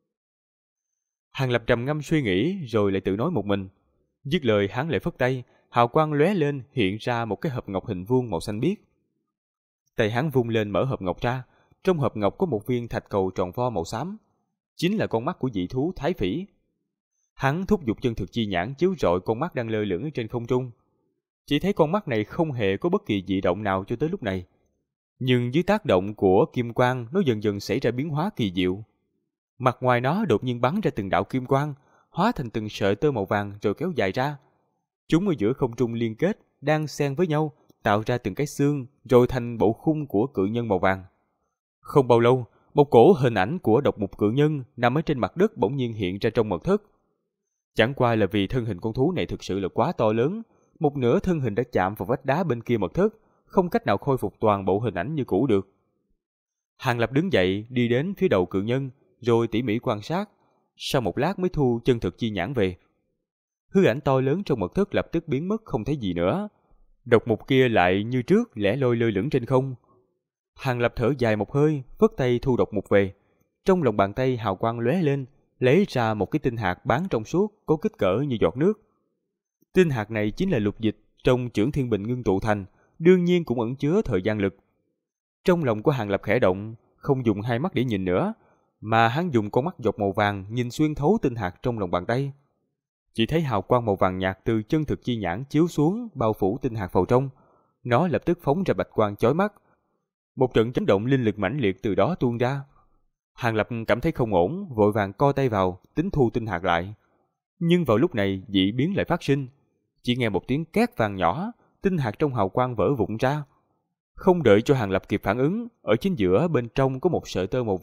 Hàng Lập trầm ngâm suy nghĩ rồi lại tự nói một mình. Dứt lời hắn lại phất tay, hào quang lóe lên hiện ra một cái hộp ngọc hình vuông màu xanh biếc. Tay hắn vung lên mở hộp ngọc ra, trong hộp ngọc có một viên thạch cầu tròn vo màu xám, chính là con mắt của dị thú Thái Phỉ. Hắn thúc giục chân thực chi nhãn chiếu rọi con mắt đang lơ lửng trên không trung. Chỉ thấy con mắt này không hề có bất kỳ dị động nào cho tới lúc này, nhưng dưới tác động của kim quang nó dần dần xảy ra biến hóa kỳ diệu. Mặt ngoài nó đột nhiên bắn ra từng đạo kim quang, hóa thành từng sợi tơ màu vàng rồi kéo dài ra. Chúng ở giữa không trung liên kết, đang xen với nhau, tạo ra từng cái xương, rồi thành bộ khung của cự nhân màu vàng. Không bao lâu, một cổ hình ảnh của độc mục cự nhân nằm ở trên mặt đất bỗng nhiên hiện ra trong mật thất. Chẳng qua là vì thân hình con thú này thực sự là quá to lớn, một nửa thân hình đã chạm vào vách đá bên kia mật thất, không cách nào khôi phục toàn bộ hình ảnh như cũ được. Hàng Lập đứng dậy đi đến phía đầu cự nhân, rồi tỉ mỉ quan sát, sau một lát mới thu chân thực chi nhãn về. Hư ảnh to lớn trong mật thất lập tức biến mất không thấy gì nữa. Độc mục kia lại như trước lẻ loi lơ lửng trên không. Hàng Lập thở dài một hơi, phất tay thu độc mục về. Trong lòng bàn tay hào quang lóe lên, lấy ra một cái tinh hạt bán trong suốt, có kích cỡ như giọt nước. Tinh hạt này chính là lục dịch trong Chưởng Thiên Bình ngưng tụ thành, đương nhiên cũng ẩn chứa thời gian lực. Trong lòng của Hàng Lập khẽ động, không dùng hai mắt để nhìn nữa, mà hắn dùng con mắt dọc màu vàng nhìn xuyên thấu tinh hạt trong lòng bàn tay. Chỉ thấy hào quang màu vàng nhạt từ chân thực chi nhãn chiếu xuống, bao phủ tinh hạt vào trong. Nó lập tức phóng ra bạch quang chói mắt. Một trận chấn động linh lực mãnh liệt từ đó tuôn ra. Hàng Lập cảm thấy không ổn, vội vàng co tay vào, tính thu tinh hạt lại. Nhưng vào lúc này dị biến lại phát sinh. Chỉ nghe một tiếng két vang nhỏ, tinh hạt trong hào quang vỡ vụn ra. Không đợi cho Hàng Lập kịp phản ứng, ở chính giữa bên trong có một sợi tơ màu vàng,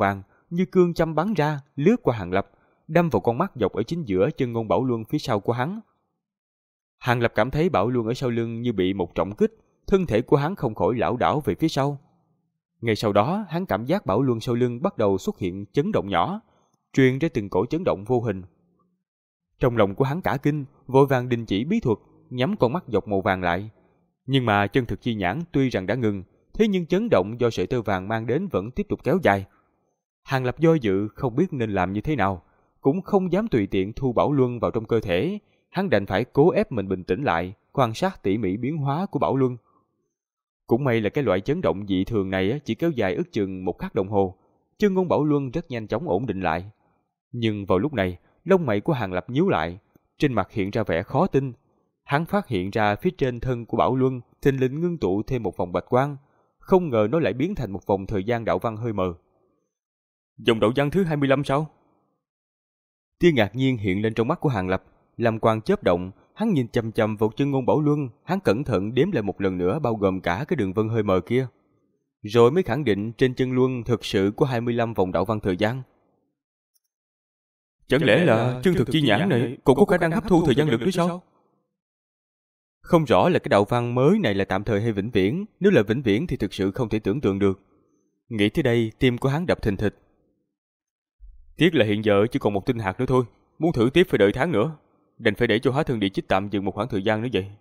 như cương châm bắn ra, lướt qua Hàng Lập, đâm vào con mắt dọc ở chính giữa chân ngôn Bảo Luân phía sau của hắn. Hàng Lập cảm thấy Bảo Luân ở sau lưng như bị một trọng kích, thân thể của hắn không khỏi lảo đảo về phía sau. Ngay sau đó, hắn cảm giác Bảo Luân sau lưng bắt đầu xuất hiện chấn động nhỏ, truyền ra từng cổ chấn động vô hình. Trong lòng của hắn cả kinh, vội vàng đình chỉ bí thuật, nhắm con mắt dọc màu vàng lại. Nhưng mà chân thực chi nhãn tuy rằng đã ngừng, thế nhưng chấn động do sợi tơ vàng mang đến vẫn tiếp tục kéo dài. Hàng Lập do dự không biết nên làm như thế nào, cũng không dám tùy tiện thu Bảo Luân vào trong cơ thể, hắn đành phải cố ép mình bình tĩnh lại, quan sát tỉ mỉ biến hóa của Bảo Luân. Cũng may là cái loại chấn động dị thường này chỉ kéo dài ước chừng 1 khắc đồng hồ, chân ngôn Bảo Luân rất nhanh chóng ổn định lại. Nhưng vào lúc này, lông mày của Hàng Lập nhíu lại, trên mặt hiện ra vẻ khó tin. Hắn phát hiện ra phía trên thân của Bảo Luân thình lình ngưng tụ thêm một vòng bạch quang, không ngờ nó lại biến thành một vòng thời gian đạo văn hơi mờ. Dòng đạo văn thứ 25 sao? Tia ngạc nhiên hiện lên trong mắt của Hàng Lập, làm quang chớp động, hắn nhìn chằm chằm vào chân ngôn Bảo Luân, hắn cẩn thận đếm lại một lần nữa bao gồm cả cái đường vân hơi mờ kia, rồi mới khẳng định trên chân Luân thực sự có 25 vòng đạo văn thời gian. Chẳng lẽ là chân thực chi nhãn này cũng có khả năng hấp thu thời gian lực nữa sao? Không rõ là cái đạo văn mới này là tạm thời hay vĩnh viễn, nếu là vĩnh viễn thì thực sự không thể tưởng tượng được. Nghĩ tới đây, tim của hắn đập thình thịch. Tiếc là hiện giờ chỉ còn một tinh hạt nữa thôi, muốn thử tiếp phải đợi tháng nữa, đành phải để cho Hóa Thân Địa Chích tạm dừng một khoảng thời gian nữa vậy.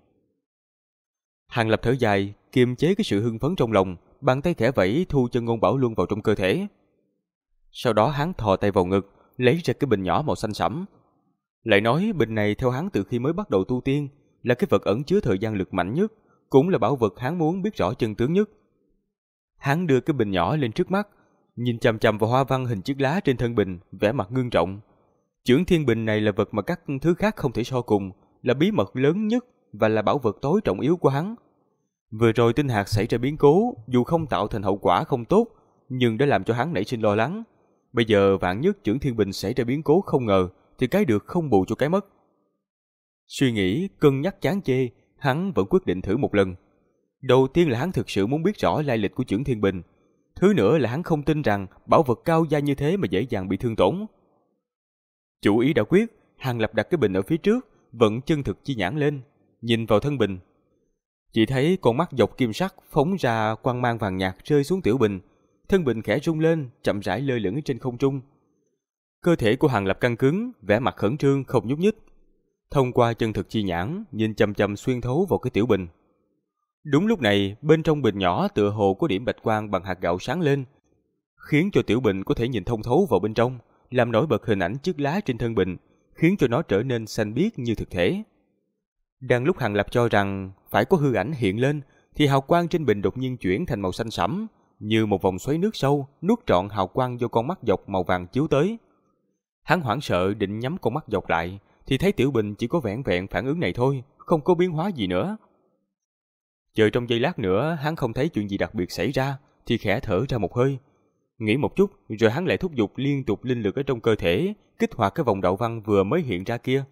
Hàng Lập thở dài, kiềm chế cái sự hưng phấn trong lòng, bàn tay khẽ vẫy thu chân ngôn Bảo Luân vào trong cơ thể. Sau đó hắn thò tay vào ngực, lấy ra cái bình nhỏ màu xanh sẫm. Lại nói bình này theo hắn từ khi mới bắt đầu tu tiên là cái vật ẩn chứa thời gian lực mạnh nhất, cũng là bảo vật hắn muốn biết rõ chân tướng nhất. Hắn đưa cái bình nhỏ lên trước mắt, nhìn chằm chằm vào hoa văn hình chiếc lá trên thân bình, vẻ mặt ngưng trọng. Chưởng Thiên Bình này là vật mà các thứ khác không thể so cùng, là bí mật lớn nhất và là bảo vật tối trọng yếu của hắn. Vừa rồi tinh hạt xảy ra biến cố, dù không tạo thành hậu quả không tốt, nhưng đã làm cho hắn nảy sinh lo lắng. Bây giờ vạn nhất Chưởng Thiên Bình xảy ra biến cố không ngờ, thì cái được không bù cho cái mất. Suy nghĩ, cân nhắc chán chê, hắn vẫn quyết định thử một lần. Đầu tiên là hắn thực sự muốn biết rõ lai lịch của Chưởng Thiên Bình. Thứ nữa là hắn không tin rằng bảo vật cao gia như thế mà dễ dàng bị thương tổn. Chủ ý đã quyết, Hàng Lập đặt cái bình ở phía trước, vận chân thực chi nhãn lên, nhìn vào thân bình. Chỉ thấy con mắt dọc kim sắc phóng ra quang mang vàng nhạt rơi xuống tiểu bình, thân bình khẽ rung lên, chậm rãi lơ lửng trên không trung. Cơ thể của Hàng Lập căng cứng, vẻ mặt khẩn trương không nhúc nhích. Thông qua chân thực chi nhãn, nhìn chằm chằm xuyên thấu vào cái tiểu bình. Đúng lúc này, bên trong bình nhỏ tựa hồ có điểm bạch quang bằng hạt gạo sáng lên, khiến cho tiểu bình có thể nhìn thông thấu vào bên trong, làm nổi bật hình ảnh chiếc lá trên thân bình, khiến cho nó trở nên xanh biếc như thực thể. Đang lúc Hàng Lập cho rằng phải có hư ảnh hiện lên, thì hào quang trên bình đột nhiên chuyển thành màu xanh sẫm, như một vòng xoáy nước sâu, nuốt trọn hào quang do con mắt dọc màu vàng chiếu tới. Hắn hoảng sợ định nhắm con mắt dọc lại, thì thấy tiểu bình chỉ có vẻn vẹn phản ứng này thôi, không có biến hóa gì nữa. Chờ trong giây lát nữa, hắn không thấy chuyện gì đặc biệt xảy ra, thì khẽ thở ra một hơi. Nghĩ một chút, rồi hắn lại thúc giục liên tục linh lực ở trong cơ thể, kích hoạt cái vòng đạo văn vừa mới hiện ra kia.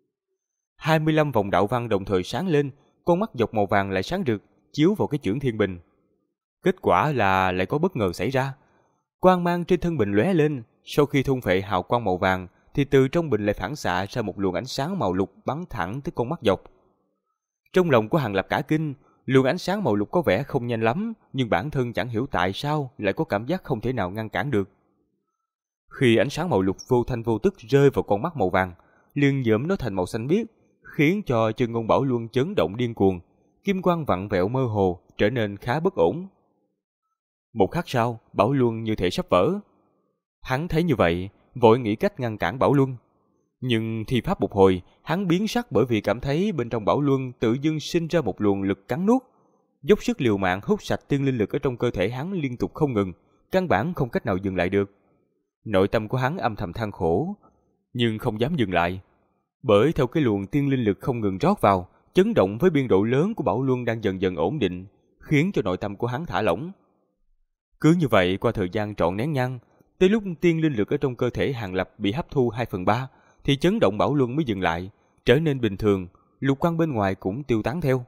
25 vòng đạo văn đồng thời sáng lên, con mắt dọc màu vàng lại sáng rực, chiếu vào cái chưởng thiên bình. Kết quả là lại có bất ngờ xảy ra. Quang mang trên thân bình lóe lên, sau khi thôn phệ hào quang màu vàng, thì từ trong bình lại phản xạ ra một luồng ánh sáng màu lục bắn thẳng tới con mắt dọc. Trong lòng của Hàng Lập cả kinh, luồng ánh sáng màu lục có vẻ không nhanh lắm, nhưng bản thân chẳng hiểu tại sao lại có cảm giác không thể nào ngăn cản được. Khi ánh sáng màu lục vô thanh vô tức rơi vào con mắt màu vàng, liền nhuộm nó thành màu xanh biếc, khiến cho chân ngôn Bảo Luân chấn động điên cuồng, kim quang vặn vẹo mơ hồ, trở nên khá bất ổn. Một khắc sau, Bảo Luân như thể sắp vỡ. Hắn thấy như vậy, vội nghĩ cách ngăn cản Bảo Luân. Nhưng thi pháp một hồi, hắn biến sắc bởi vì cảm thấy bên trong Bảo Luân tự dưng sinh ra một luồng lực cắn nuốt. Dốc sức liều mạng hút sạch tiên linh lực ở trong cơ thể hắn liên tục không ngừng, căn bản không cách nào dừng lại được. Nội tâm của hắn âm thầm than khổ, nhưng không dám dừng lại. Bởi theo cái luồng tiên linh lực không ngừng rót vào, chấn động với biên độ lớn của Bảo Luân đang dần dần ổn định, khiến cho nội tâm của hắn thả lỏng. Cứ như vậy qua thời gian trọn nén nhang, tới lúc tiên linh lực ở trong cơ thể Hàng Lập bị hấp thu 2/3, thì chấn động Bảo Luân mới dừng lại, trở nên bình thường, lục quang bên ngoài cũng tiêu tán theo.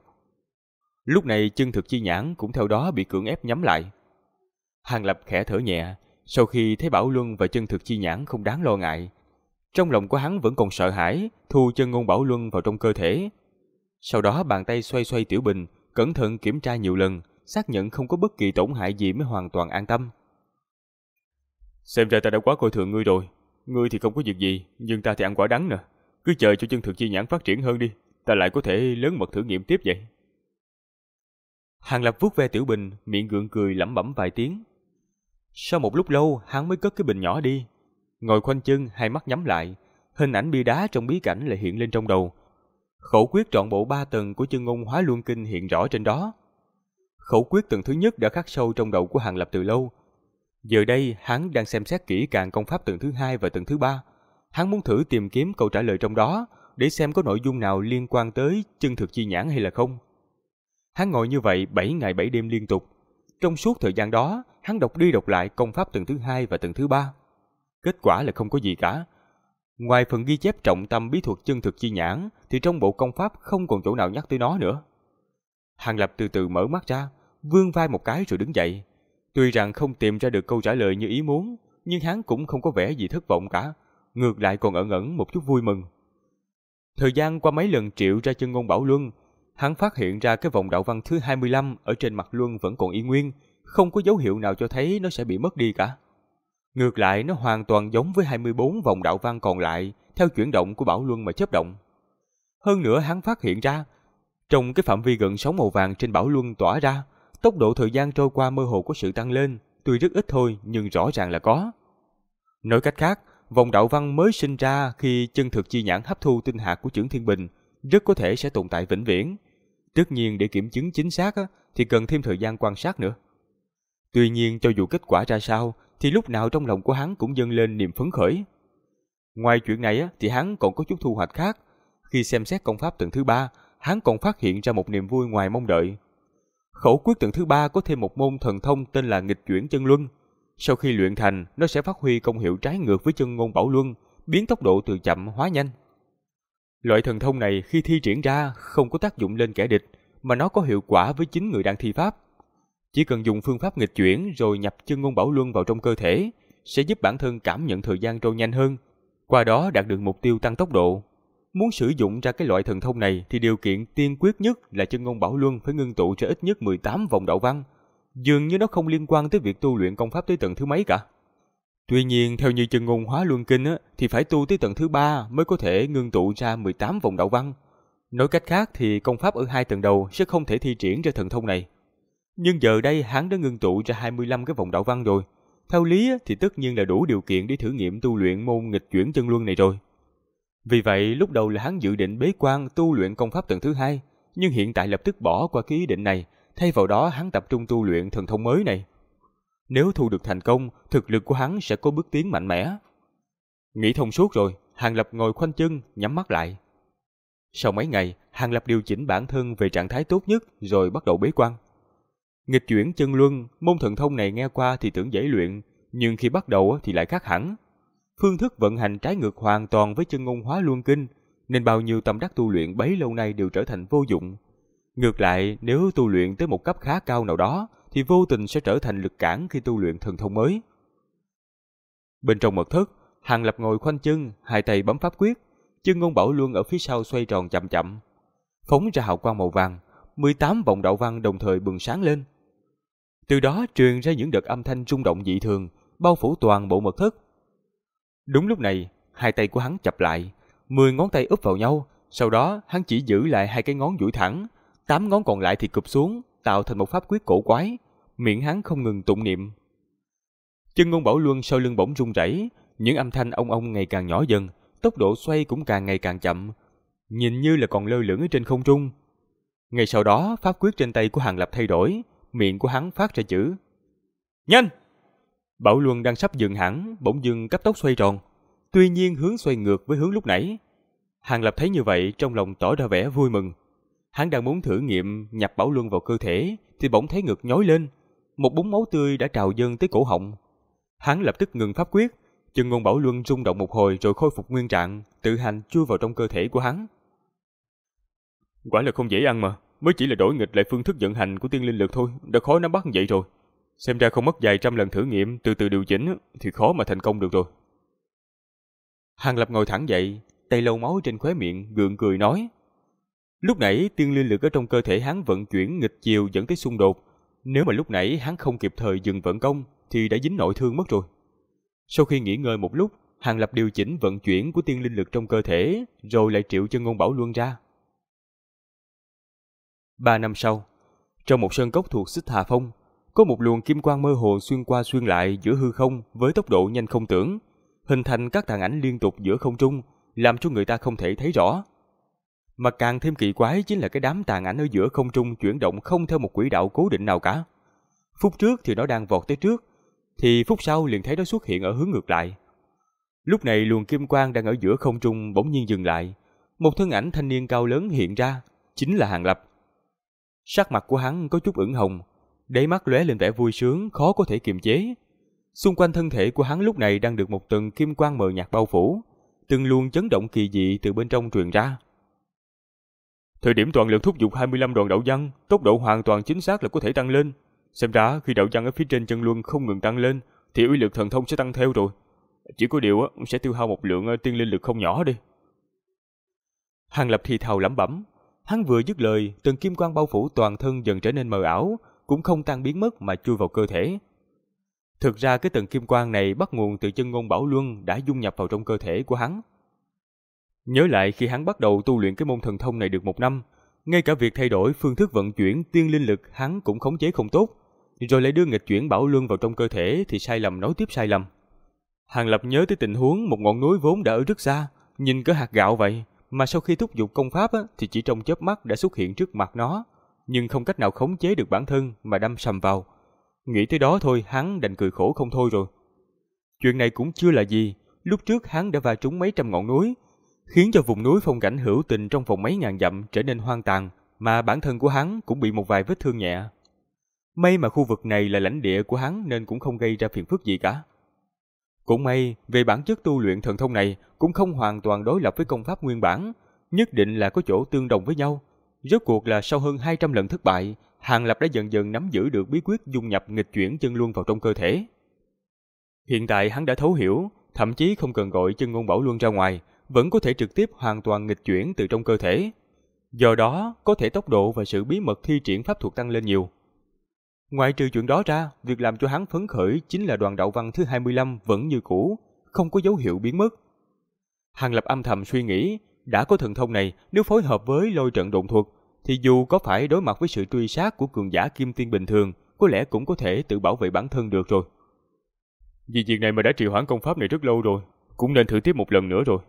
Lúc này chân thực chi nhãn cũng theo đó bị cưỡng ép nhắm lại. Hàng Lập khẽ thở nhẹ, sau khi thấy Bảo Luân và chân thực chi nhãn không đáng lo ngại, trong lòng của hắn vẫn còn sợ hãi, thu chân ngôn Bảo Luân vào trong cơ thể. Sau đó bàn tay xoay xoay tiểu bình, cẩn thận kiểm tra nhiều lần, xác nhận không có bất kỳ tổn hại gì mới hoàn toàn an tâm. Xem ra ta đã quá coi thường ngươi rồi. Ngươi thì không có việc gì, nhưng ta thì ăn quả đắng nè. Cứ chờ cho chân thực chi nhãn phát triển hơn đi, ta lại có thể lớn mật thử nghiệm tiếp vậy. Hàng Lập vuốt ve tiểu bình, miệng gượng cười lẩm bẩm vài tiếng. Sau một lúc lâu, hắn mới cất cái bình nhỏ đi. Ngồi khoanh chân, hai mắt nhắm lại, hình ảnh bia đá trong bí cảnh lại hiện lên trong đầu. Khẩu quyết trọn bộ 3 tầng của chân ngôn hóa luân kinh hiện rõ trên đó. Khẩu quyết tầng thứ nhất đã khắc sâu trong đầu của Hàng Lập từ lâu. Giờ đây, hắn đang xem xét kỹ càng công pháp tầng thứ 2 và tầng thứ 3. Hắn muốn thử tìm kiếm câu trả lời trong đó, để xem có nội dung nào liên quan tới chân thực chi nhãn hay là không. Hắn ngồi như vậy 7 ngày 7 đêm liên tục. Trong suốt thời gian đó, hắn đọc đi đọc lại công pháp tầng thứ 2 và tầng thứ 3. Kết quả là không có gì cả. Ngoài phần ghi chép trọng tâm bí thuật chân thực chi nhãn, thì trong bộ công pháp không còn chỗ nào nhắc tới nó nữa. Hàng Lập từ từ mở mắt ra, vươn vai một cái rồi đứng dậy. Tuy rằng không tìm ra được câu trả lời như ý muốn, nhưng hắn cũng không có vẻ gì thất vọng cả, ngược lại còn ẩn ẩn một chút vui mừng. Thời gian qua mấy lần triệu ra chân ngôn Bảo Luân, hắn phát hiện ra cái vòng đạo văn thứ 25 ở trên mặt luân vẫn còn y nguyên, không có dấu hiệu nào cho thấy nó sẽ bị mất đi cả. Ngược lại, nó hoàn toàn giống với 24 vòng đạo văn còn lại, theo chuyển động của Bảo Luân mà chớp động. Hơn nữa, hắn phát hiện ra, trong cái phạm vi gần sóng màu vàng trên Bảo Luân tỏa ra, tốc độ thời gian trôi qua mơ hồ có sự tăng lên, tuy rất ít thôi nhưng rõ ràng là có. Nói cách khác, vòng đạo văn mới sinh ra khi chân thực chi nhãn hấp thu tinh hạt của Chưởng Thiên Bình rất có thể sẽ tồn tại vĩnh viễn. Tất nhiên để kiểm chứng chính xác thì cần thêm thời gian quan sát nữa. Tuy nhiên cho dù kết quả ra sao thì lúc nào trong lòng của hắn cũng dâng lên niềm phấn khởi. Ngoài chuyện này thì hắn còn có chút thu hoạch khác. Khi xem xét công pháp tầng thứ 3, hắn còn phát hiện ra một niềm vui ngoài mong đợi. Khẩu quyết tầng thứ 3 có thêm một môn thần thông tên là nghịch chuyển chân luân. Sau khi luyện thành, nó sẽ phát huy công hiệu trái ngược với chân ngôn Bảo Luân, biến tốc độ từ chậm hóa nhanh. Loại thần thông này khi thi triển ra không có tác dụng lên kẻ địch, mà nó có hiệu quả với chính người đang thi pháp. Chỉ cần dùng phương pháp nghịch chuyển rồi nhập chân ngôn Bảo Luân vào trong cơ thể, sẽ giúp bản thân cảm nhận thời gian trôi nhanh hơn, qua đó đạt được mục tiêu tăng tốc độ. Muốn sử dụng ra cái loại thần thông này thì điều kiện tiên quyết nhất là chân ngôn Bảo Luân phải ngưng tụ ra ít nhất 18 vòng đạo văn. Dường như nó không liên quan tới việc tu luyện công pháp tới tầng thứ mấy cả. Tuy nhiên, theo như chân ngôn hóa luân kinh thì phải tu tới tầng thứ 3 mới có thể ngưng tụ ra 18 vòng đạo văn. Nói cách khác thì công pháp ở 2 tầng đầu sẽ không thể thi triển ra thần thông này. Nhưng giờ đây hắn đã ngưng tụ ra 25 cái vòng đạo văn rồi. Theo lý thì tất nhiên là đủ điều kiện để thử nghiệm tu luyện môn nghịch chuyển chân luân này rồi. Vì vậy lúc đầu là hắn dự định bế quan tu luyện công pháp tầng thứ 2, nhưng hiện tại lập tức bỏ qua cái ý định này, thay vào đó hắn tập trung tu luyện thần thông mới này. Nếu thu được thành công, thực lực của hắn sẽ có bước tiến mạnh mẽ. Nghĩ thông suốt rồi, Hàng Lập ngồi khoanh chân, nhắm mắt lại. Sau mấy ngày, Hàng Lập điều chỉnh bản thân về trạng thái tốt nhất rồi bắt đầu bế quan. Nghịch chuyển chân luân, môn thần thông này nghe qua thì tưởng dễ luyện, nhưng khi bắt đầu thì lại khác hẳn. Phương thức vận hành trái ngược hoàn toàn với chân ngôn hóa luân kinh, nên bao nhiêu tâm đắc tu luyện bấy lâu nay đều trở thành vô dụng. Ngược lại, nếu tu luyện tới một cấp khá cao nào đó, thì vô tình sẽ trở thành lực cản khi tu luyện thần thông mới. Bên trong mật thất, Hàng Lập ngồi khoanh chân, hai tay bấm pháp quyết, chân ngôn Bảo Luân ở phía sau xoay tròn chậm chậm, phóng ra hào quang màu vàng, 18 vòng đạo văn đồng thời bừng sáng lên. Từ đó truyền ra những đợt âm thanh rung động dị thường, bao phủ toàn bộ mật thất. Đúng lúc này, hai tay của hắn chập lại, 10 ngón tay úp vào nhau, sau đó hắn chỉ giữ lại 2 cái ngón duỗi thẳng, 8 ngón còn lại thì cụp xuống, tạo thành một pháp quyết cổ quái, miệng hắn không ngừng tụng niệm. Chân ngôn Bảo Luân sau lưng bỗng rung rẩy, những âm thanh ong ong ngày càng nhỏ dần, tốc độ xoay cũng càng ngày càng chậm, nhìn như là còn lơ lửng ở trên không trung. Ngay sau đó, pháp quyết trên tay của Hàng Lập thay đổi, miệng của hắn phát ra chữ nhanh. Bảo Luân đang sắp dừng hẳn, bỗng dưng cấp tốc xoay tròn, tuy nhiên hướng xoay ngược với hướng lúc nãy. Hàng Lập thấy như vậy, trong lòng tỏ ra vẻ vui mừng. Hắn đang muốn thử nghiệm nhập Bảo Luân vào cơ thể thì bỗng thấy ngực nhói lên, một búng máu tươi đã trào dâng tới cổ họng. Hắn lập tức ngừng pháp quyết, chân ngôn Bảo Luân rung động một hồi rồi khôi phục nguyên trạng, tự hành chui vào trong cơ thể của hắn. Quả là không dễ ăn mà, mới chỉ là đổi nghịch lại phương thức vận hành của tiên linh lực thôi, đã khó nắm bắt vậy rồi. Xem ra không mất vài trăm lần thử nghiệm từ từ điều chỉnh thì khó mà thành công được rồi. Hàng Lập ngồi thẳng dậy, tay lau máu trên khóe miệng, gượng cười nói. Lúc nãy tiên linh lực ở trong cơ thể hắn vận chuyển nghịch chiều dẫn tới xung đột. Nếu mà lúc nãy hắn không kịp thời dừng vận công thì đã dính nội thương mất rồi. Sau khi nghỉ ngơi một lúc, Hàng Lập điều chỉnh vận chuyển của tiên linh lực trong cơ thể, rồi lại triệu Chân Ngôn Bảo Luân ra. 3 năm sau, trong một sơn cốc thuộc Xích Hà Phong, có một luồng kim quang mơ hồ xuyên qua xuyên lại giữa hư không với tốc độ nhanh không tưởng, hình thành các tàn ảnh liên tục giữa không trung, làm cho người ta không thể thấy rõ. Mà càng thêm kỳ quái chính là cái đám tàn ảnh ở giữa không trung chuyển động không theo một quỹ đạo cố định nào cả. Phút trước thì nó đang vọt tới trước, thì phút sau liền thấy nó xuất hiện ở hướng ngược lại. Lúc này luồng kim quang đang ở giữa không trung bỗng nhiên dừng lại, một thân ảnh thanh niên cao lớn hiện ra, chính là Hàng Lập. Sắc mặt của hắn có chút ửng hồng, đáy mắt lóe lên vẻ vui sướng khó có thể kiềm chế. Xung quanh thân thể của hắn lúc này đang được một tầng kim quang mờ nhạt bao phủ, từng luồng chấn động kỳ dị từ bên trong truyền ra. Thời điểm toàn lực thúc giục 25 đoàn đạo văn, tốc độ hoàn toàn chính xác là có thể tăng lên. Xem ra khi đạo văn ở phía trên chân luân không ngừng tăng lên, thì uy lực thần thông sẽ tăng theo rồi. Chỉ có điều sẽ tiêu hao một lượng tiên linh lực không nhỏ đi. Hàng Lập thì thào lẩm bẩm. Hắn vừa dứt lời, tầng kim quang bao phủ toàn thân dần trở nên mờ ảo, cũng không tan biến mất mà chui vào cơ thể. Thực ra cái tầng kim quang này bắt nguồn từ Chân Ngôn Bảo Luân đã dung nhập vào trong cơ thể của hắn. Nhớ lại khi hắn bắt đầu tu luyện cái môn thần thông này được 1 năm, ngay cả việc thay đổi phương thức vận chuyển tiên linh lực hắn cũng khống chế không tốt, rồi lại đưa nghịch chuyển Bảo Luân vào trong cơ thể thì sai lầm nối tiếp sai lầm. Hàng Lập nhớ tới tình huống một ngọn núi vốn đã ở rất xa, nhìn cỡ hạt gạo vậy, mà sau khi thúc giục công pháp thì chỉ trong chớp mắt đã xuất hiện trước mặt nó, nhưng không cách nào khống chế được bản thân mà đâm sầm vào. Nghĩ tới đó thôi hắn đành cười khổ không thôi rồi. Chuyện này cũng chưa là gì, lúc trước hắn đã va trúng mấy trăm ngọn núi, khiến cho vùng núi phong cảnh hữu tình trong vòng mấy ngàn dặm trở nên hoang tàn, mà bản thân của hắn cũng bị một vài vết thương nhẹ. May mà khu vực này là lãnh địa của hắn nên cũng không gây ra phiền phức gì cả. Cũng may, về bản chất tu luyện thần thông này cũng không hoàn toàn đối lập với công pháp nguyên bản, nhất định là có chỗ tương đồng với nhau. Rốt cuộc là sau hơn 200 lần thất bại, Hàng Lập đã dần dần nắm giữ được bí quyết dung nhập nghịch chuyển chân luân vào trong cơ thể. Hiện tại hắn đã thấu hiểu, thậm chí không cần gọi Chân Ngôn Bảo Luân ra ngoài, vẫn có thể trực tiếp hoàn toàn nghịch chuyển từ trong cơ thể. Do đó, có thể tốc độ và sự bí mật thi triển pháp thuật tăng lên nhiều. Ngoại trừ chuyện đó ra, việc làm cho hắn phấn khởi chính là đoàn đạo văn thứ 25 vẫn như cũ, không có dấu hiệu biến mất. Hàng Lập âm thầm suy nghĩ, đã có thần thông này, nếu phối hợp với lôi trận độn thuật, thì dù có phải đối mặt với sự truy sát của cường giả kim tiên bình thường, có lẽ cũng có thể tự bảo vệ bản thân được rồi. Vì việc này mà đã trì hoãn công pháp này rất lâu rồi, cũng nên thử tiếp một lần nữa rồi.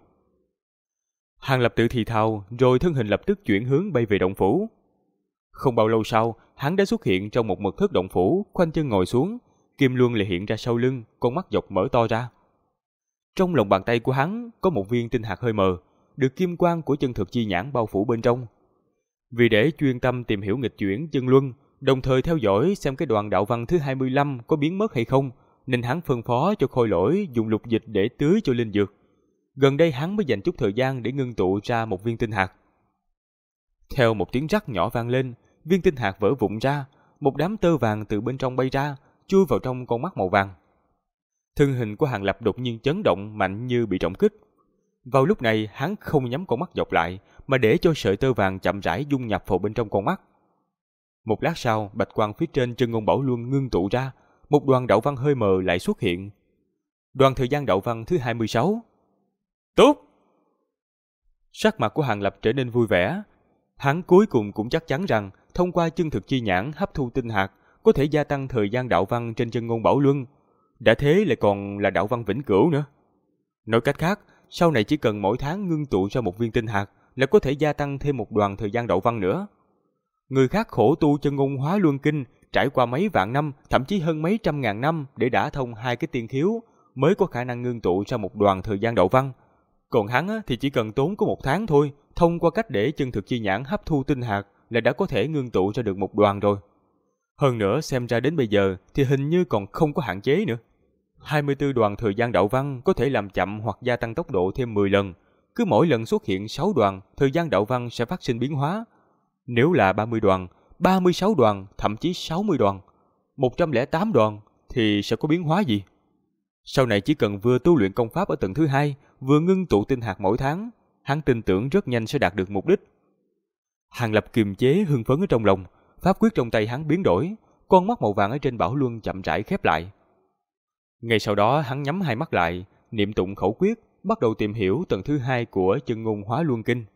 Hàng Lập tự thì thào, rồi thân hình lập tức chuyển hướng bay về động phủ. Không bao lâu sau, hắn đã xuất hiện trong một mật thất động phủ, khoanh chân ngồi xuống, kim luân lại hiện ra sau lưng, con mắt dọc mở to ra. Trong lòng bàn tay của hắn có một viên tinh hạt hơi mờ, được kim quang của chân thực chi nhãn bao phủ bên trong. Vì để chuyên tâm tìm hiểu nghịch chuyển chân luân, đồng thời theo dõi xem cái đoàn đạo văn thứ 25 có biến mất hay không, nên hắn phân phó cho Khôi Lỗi dùng lục dịch để tưới cho linh dược. Gần đây hắn mới dành chút thời gian để ngưng tụ ra một viên tinh hạt. Theo một tiếng rắc nhỏ vang lên, viên tinh hạt vỡ vụn ra, một đám tơ vàng từ bên trong bay ra, chui vào trong con mắt màu vàng. Thân hình của Hàng Lập đột nhiên chấn động mạnh như bị trọng kích. Vào lúc này, hắn không nhắm con mắt dọc lại, mà để cho sợi tơ vàng chậm rãi dung nhập vào bên trong con mắt. Một lát sau, bạch quang phía trên Chân Ngôn Bảo Luân ngưng tụ ra, một đoàn đạo văn hơi mờ lại xuất hiện. Đoàn thời gian đạo văn thứ 26. Tốt! Sắc mặt của Hàng Lập trở nên vui vẻ. Hắn cuối cùng cũng chắc chắn rằng thông qua chân thực chi nhãn hấp thu tinh hạt có thể gia tăng thời gian đạo văn trên Chân Ngôn Bảo Luân. Đã thế lại còn là đạo văn vĩnh cửu nữa. Nói cách khác, sau này chỉ cần mỗi tháng ngưng tụ ra một viên tinh hạt là có thể gia tăng thêm một đoàn thời gian đạo văn nữa. Người khác khổ tu Chân Ngôn Hóa Luân Kinh trải qua mấy vạn năm, thậm chí hơn mấy trăm ngàn năm để đả thông hai cái tiên khiếu mới có khả năng ngưng tụ ra một đoàn thời gian đạo văn. Còn hắn thì chỉ cần tốn có 1 tháng thôi, thông qua cách để chân thực chi nhãn hấp thu tinh hạt là đã có thể ngưng tụ ra được một đoàn rồi. Hơn nữa xem ra đến bây giờ thì hình như còn không có hạn chế nữa. 24 đoàn thời gian đạo văn có thể làm chậm hoặc gia tăng tốc độ thêm 10 lần. Cứ mỗi lần xuất hiện 6 đoàn, thời gian đạo văn sẽ phát sinh biến hóa. Nếu là 30 đoàn, 36 đoàn, thậm chí 60 đoàn. 108 đoàn thì sẽ có biến hóa gì? Sau này chỉ cần vừa tu luyện công pháp ở tầng thứ 2, vừa ngưng tụ tinh hạt mỗi tháng, hắn tin tưởng rất nhanh sẽ đạt được mục đích. Hàng Lập kiềm chế hưng phấn ở trong lòng, pháp quyết trong tay hắn biến đổi, con mắt màu vàng ở trên bảo luân chậm rãi khép lại. Ngay sau đó hắn nhắm hai mắt lại, niệm tụng khẩu quyết, bắt đầu tìm hiểu tầng thứ 2 của chân ngôn hóa luân kinh.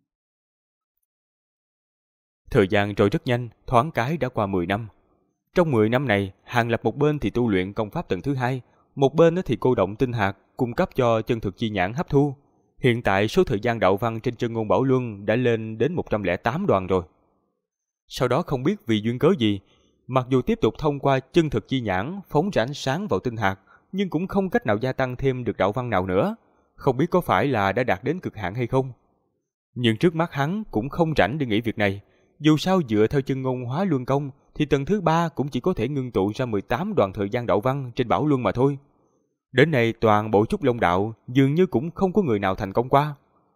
Thời gian trôi rất nhanh, thoáng cái đã qua 10 năm. Trong 10 năm này, Hàng Lập một bên thì tu luyện công pháp tầng thứ 2, một bên thì cô động tinh hạt, cung cấp cho chân thực chi nhãn hấp thu. Hiện tại số thời gian đạo văn trên chân ngôn bảo luân đã lên đến 108 đoàn rồi. Sau đó không biết vì duyên cớ gì, mặc dù tiếp tục thông qua chân thực chi nhãn phóng ra ánh sáng vào tinh hạt, nhưng cũng không cách nào gia tăng thêm được đạo văn nào nữa. Không biết có phải là đã đạt đến cực hạn hay không. Nhưng trước mắt hắn cũng không rảnh để nghĩ việc này. Dù sao dựa theo chân ngôn hóa luân công thì tầng thứ 3 cũng chỉ có thể ngưng tụ ra 18 đoàn thời gian đạo văn trên bảo luân mà thôi. Đến nay toàn bộ Trúc Long đạo dường như cũng không có người nào thành công qua.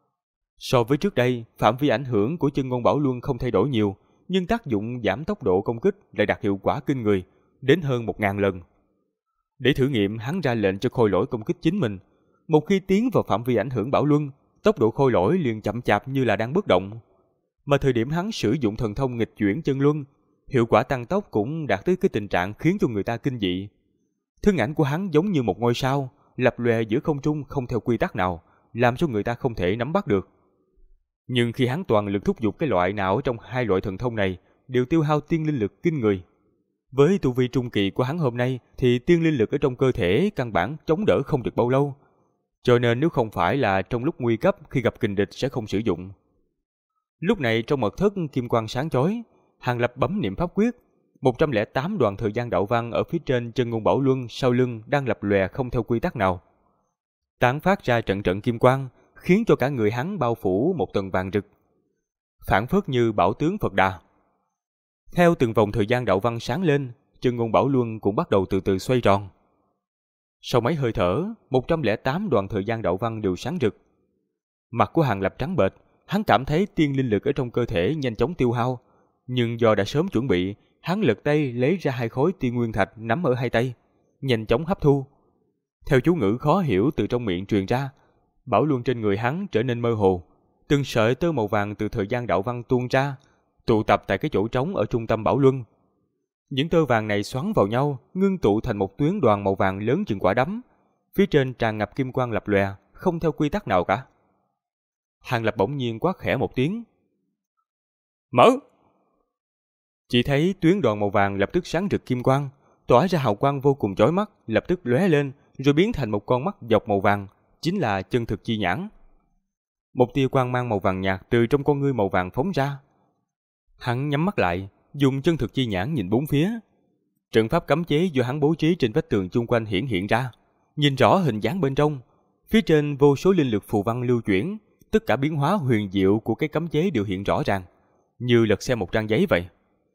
So với trước đây, phạm vi ảnh hưởng của chân ngôn bảo luân không thay đổi nhiều, nhưng tác dụng giảm tốc độ công kích lại đạt hiệu quả kinh người, đến hơn 1000 lần. Để thử nghiệm, hắn ra lệnh cho khôi lỗi công kích chính mình. Một khi tiến vào phạm vi ảnh hưởng bảo luân, tốc độ khôi lỗi liền chậm chạp như là đang bất động. Mà thời điểm hắn sử dụng thần thông nghịch chuyển chân luân, hiệu quả tăng tốc cũng đạt tới cái tình trạng khiến cho người ta kinh dị. Thân ảnh của hắn giống như một ngôi sao, lập lòe giữa không trung không theo quy tắc nào, làm cho người ta không thể nắm bắt được. Nhưng khi hắn toàn lực thúc giục cái loại nào trong hai loại thần thông này, đều tiêu hao tiên linh lực kinh người. Với tu vi trung kỳ của hắn hôm nay thì tiên linh lực ở trong cơ thể căn bản chống đỡ không được bao lâu. Cho nên nếu không phải là trong lúc nguy cấp khi gặp kình địch sẽ không sử dụng. Lúc này trong mật thất kim quang sáng chói, Hàng Lập bấm niệm pháp quyết, 108 đoàn thời gian đạo văn ở phía trên chân ngôn bảo luân sau lưng đang lập lòe không theo quy tắc nào. Tán phát ra trận trận kim quang, khiến cho cả người hắn bao phủ một tầng vàng rực, phảng phất như bảo tướng Phật Đà. Theo từng vòng thời gian đạo văn sáng lên, chân ngôn bảo luân cũng bắt đầu từ từ xoay tròn. Sau mấy hơi thở, 108 đoàn thời gian đạo văn đều sáng rực. Mặt của Hàng Lập trắng bệch, hắn cảm thấy tiên linh lực ở trong cơ thể nhanh chóng tiêu hao, nhưng do đã sớm chuẩn bị, hắn lật tay lấy ra 2 khối tiên nguyên thạch nắm ở hai tay, nhanh chóng hấp thu. Theo chú ngữ khó hiểu từ trong miệng truyền ra, bảo luân trên người hắn trở nên mơ hồ, từng sợi tơ màu vàng từ thời gian đạo văn tuôn ra, tụ tập tại cái chỗ trống ở trung tâm bảo luân. Những tơ vàng này xoắn vào nhau, ngưng tụ thành một tuyến đoàn màu vàng lớn chừng quả đấm, phía trên tràn ngập kim quang lập lòe, không theo quy tắc nào cả. Hàng Lập bỗng nhiên quát khẽ một tiếng. Mở! Chỉ thấy tuyến đoàn màu vàng lập tức sáng rực kim quang, tỏa ra hào quang vô cùng chói mắt, lập tức lóe lên, rồi biến thành một con mắt dọc màu vàng, chính là chân thực chi nhãn. Một tia quang mang màu vàng nhạt từ trong con ngươi màu vàng phóng ra. Hắn nhắm mắt lại, dùng chân thực chi nhãn nhìn bốn phía. Trận pháp cấm chế do hắn bố trí trên vách tường chung quanh hiện ra, nhìn rõ hình dáng bên trong. Phía trên vô số linh lực phù văn lưu chuyển, tất cả biến hóa huyền diệu của cái cấm chế đều hiện rõ ràng, như lật xem một trang giấy vậy.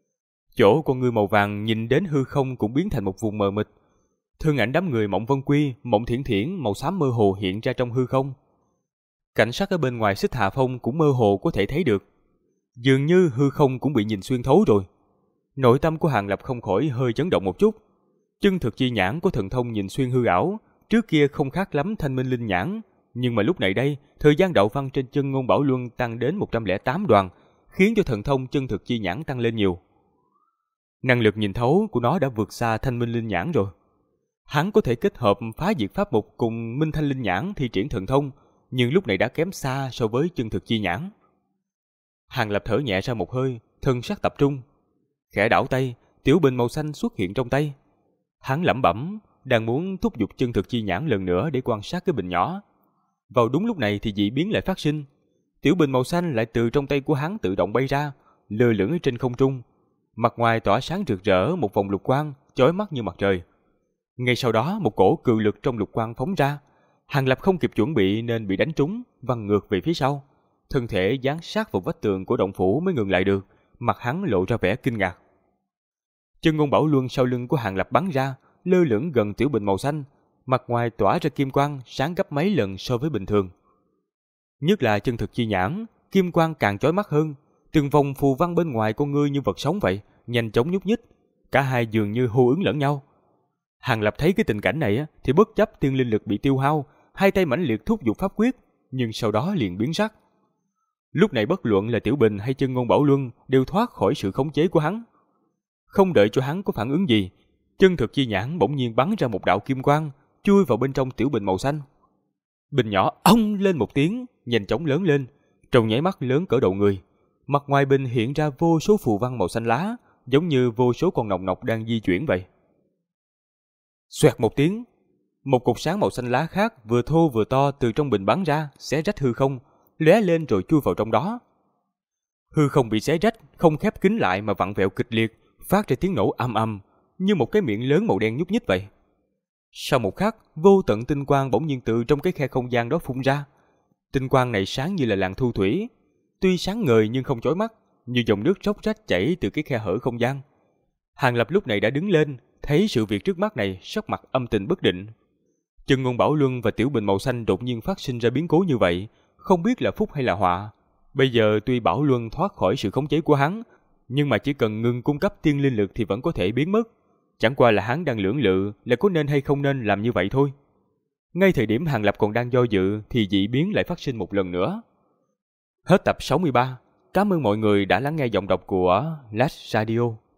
Chỗ con ngươi màu vàng nhìn đến hư không cũng biến thành một vùng mờ mịt. Thân ảnh đám người Mộng Vân Quy, Mộng Thiển Thiển màu xám mơ hồ hiện ra trong hư không. Cảnh sắc ở bên ngoài Xích Hà Phong cũng mơ hồ có thể thấy được. Dường như hư không cũng bị nhìn xuyên thấu rồi. Nội tâm của Hàng Lập không khỏi hơi chấn động một chút. Chân thực chi nhãn của thần thông nhìn xuyên hư ảo, trước kia không khác lắm thanh minh linh nhãn, nhưng mà lúc này đây, thời gian đạo văn trên chân ngôn bảo luân tăng đến 108 đoàn, khiến cho thần thông chân thực chi nhãn tăng lên nhiều. Năng lực nhìn thấu của nó đã vượt xa thanh minh linh nhãn rồi. Hắn có thể kết hợp phá diệt pháp mục cùng minh thanh linh nhãn thi triển thần thông, nhưng lúc này đã kém xa so với chân thực chi nhãn. Hàng Lập thở nhẹ ra một hơi, thân sắc tập trung. Khẽ đảo tay, tiểu bình màu xanh xuất hiện trong tay. Hắn lẩm bẩm, đang muốn thúc giục chân thực chi nhãn lần nữa để quan sát cái bình nhỏ. Vào đúng lúc này thì dị biến lại phát sinh. Tiểu bình màu xanh lại từ trong tay của hắn tự động bay ra, lơ lửng ở trên không trung. Mặt ngoài tỏa sáng rực rỡ một vòng lục quang, chói mắt như mặt trời. Ngay sau đó một cổ cự lực trong lục quang phóng ra. Hàng Lập không kịp chuẩn bị nên bị đánh trúng, văng ngược về phía sau. Thân thể dán sát vào vách tường của động phủ mới ngừng lại được, mặt hắn lộ ra vẻ kinh ngạc. Chân ngôn bảo luân sau lưng của Hàng Lập bắn ra, lơ lửng gần tiểu bình màu xanh, mặt ngoài tỏa ra kim quang sáng gấp mấy lần so với bình thường. Nhất là chân thực chi nhãn, kim quang càng chói mắt hơn, từng vòng phù văn bên ngoài con ngươi như vật sống vậy, nhanh chóng nhúc nhích, Cả hai dường như hô ứng lẫn nhau. Hàng Lập thấy cái tình cảnh này thì bất chấp tiên linh lực bị tiêu hao, hai tay mãnh liệt thúc giục pháp quyết, nhưng sau đó liền biến sắc. Lúc này bất luận là Tiểu Bình hay Chân Ngôn Bảo Luân đều thoát khỏi sự khống chế của hắn. Không đợi cho hắn có phản ứng gì, chân thực chi nhãn bỗng nhiên bắn ra một đạo kim quang, chui vào bên trong tiểu bình màu xanh. Bình nhỏ ong lên một tiếng, nhanh chóng lớn lên, trong nháy mắt lớn cỡ đầu người. Mặt ngoài bình hiện ra vô số phù văn màu xanh lá, giống như vô số con nòng nọc đang di chuyển vậy. Xoẹt một tiếng, một cột sáng màu xanh lá khác vừa thô vừa to từ trong bình bắn ra, xé rách hư không, lóe lên rồi chui vào trong đó. Hư không bị xé rách, không khép kín lại mà vặn vẹo kịch liệt, phát ra tiếng nổ ầm ầm, như một cái miệng lớn màu đen nhúc nhích vậy. Sau một khắc, vô tận tinh quang bỗng nhiên từ trong cái khe không gian đó phun ra. Tinh quang này sáng như là làn thu thủy, tuy sáng ngời nhưng không chói mắt, như dòng nước róc rách chảy từ cái khe hở không gian. Hàng Lập lúc này đã đứng lên, thấy sự việc trước mắt này, sắc mặt âm tình bất định. Chân Ngôn Bảo Luân và Tiểu Bình màu xanh đột nhiên phát sinh ra biến cố như vậy, không biết là phúc hay là họa. Bây giờ tuy Bảo Luân thoát khỏi sự khống chế của hắn, nhưng mà chỉ cần ngừng cung cấp tiên linh lực thì vẫn có thể biến mất. Chẳng qua là hắn đang lưỡng lự là có nên hay không nên làm như vậy thôi. Ngay thời điểm Hàng Lập còn đang do dự thì dị biến lại phát sinh một lần nữa. Hết tập 63. Cảm ơn mọi người đã lắng nghe giọng đọc của Last Radio.